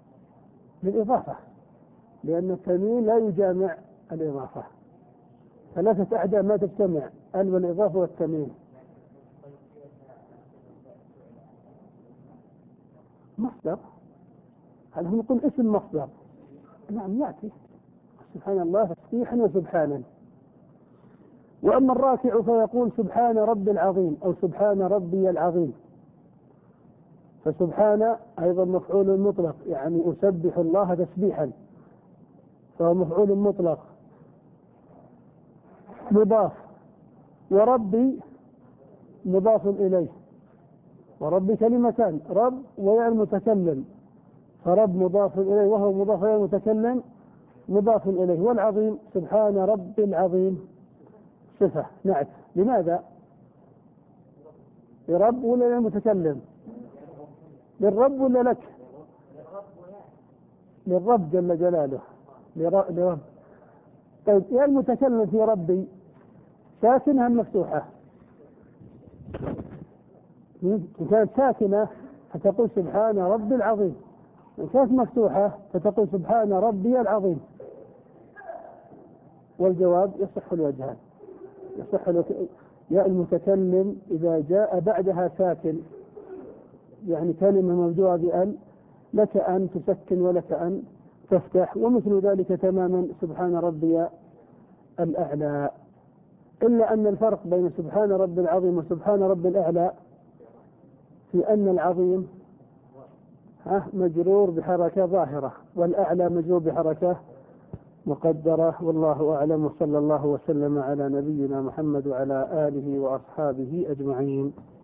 بالإضافة، لأن التنوين لا يجامع الإضافة. ثلاثة أعداء ما تجتمع، ال والإضافة والتمييز. مصدر، هذا هو نقول اسم مصدر. نعم يأتي سبحان الله تسبيحا وسبحانا. وأما الراكع فيقول سبحان ربي العظيم أو سبحان ربي العظيم، فسبحان أيضا مفعول مطلق، يعني أسبح الله تسبيحا، فهو مفعول مطلق مضاف. وربي مضاف إليه، وربي كلمتان، رب ويا المتكلم، فرب مضاف إليه وهو مضاف إلى المتكلم مضاف إليه. والعظيم سبحان ربي العظيم صفة نعت. لماذا؟ لرب ولا للمتكلم؟ للرب ولا لك؟ للرب جل جلاله، لرب. طيب يا المتكلم في ربي ساكنة أم مفتوحة؟ إن كانت ساكنة فتقول سبحان ربي العظيم، إن كانت مفتوحة فتقول سبحان ربي العظيم. والجواب يصح الوجهان. يصح يا المتكلم إذا جاء بعدها ساكن، يعني كلمة مبدوءة بأل، لك أن تسكن ولك أن تفتح، ومثل ذلك تماما سبحان ربي الأعلى. إلا أن الفرق بين سبحان ربي العظيم وسبحان ربي الأعلى في أن العظيم مجرور بحركة ظاهرة، والأعلى مجرور بحركة مقدرة. والله أعلم، وصلى الله وسلم على نبينا محمد وعلى آله وأصحابه أجمعين.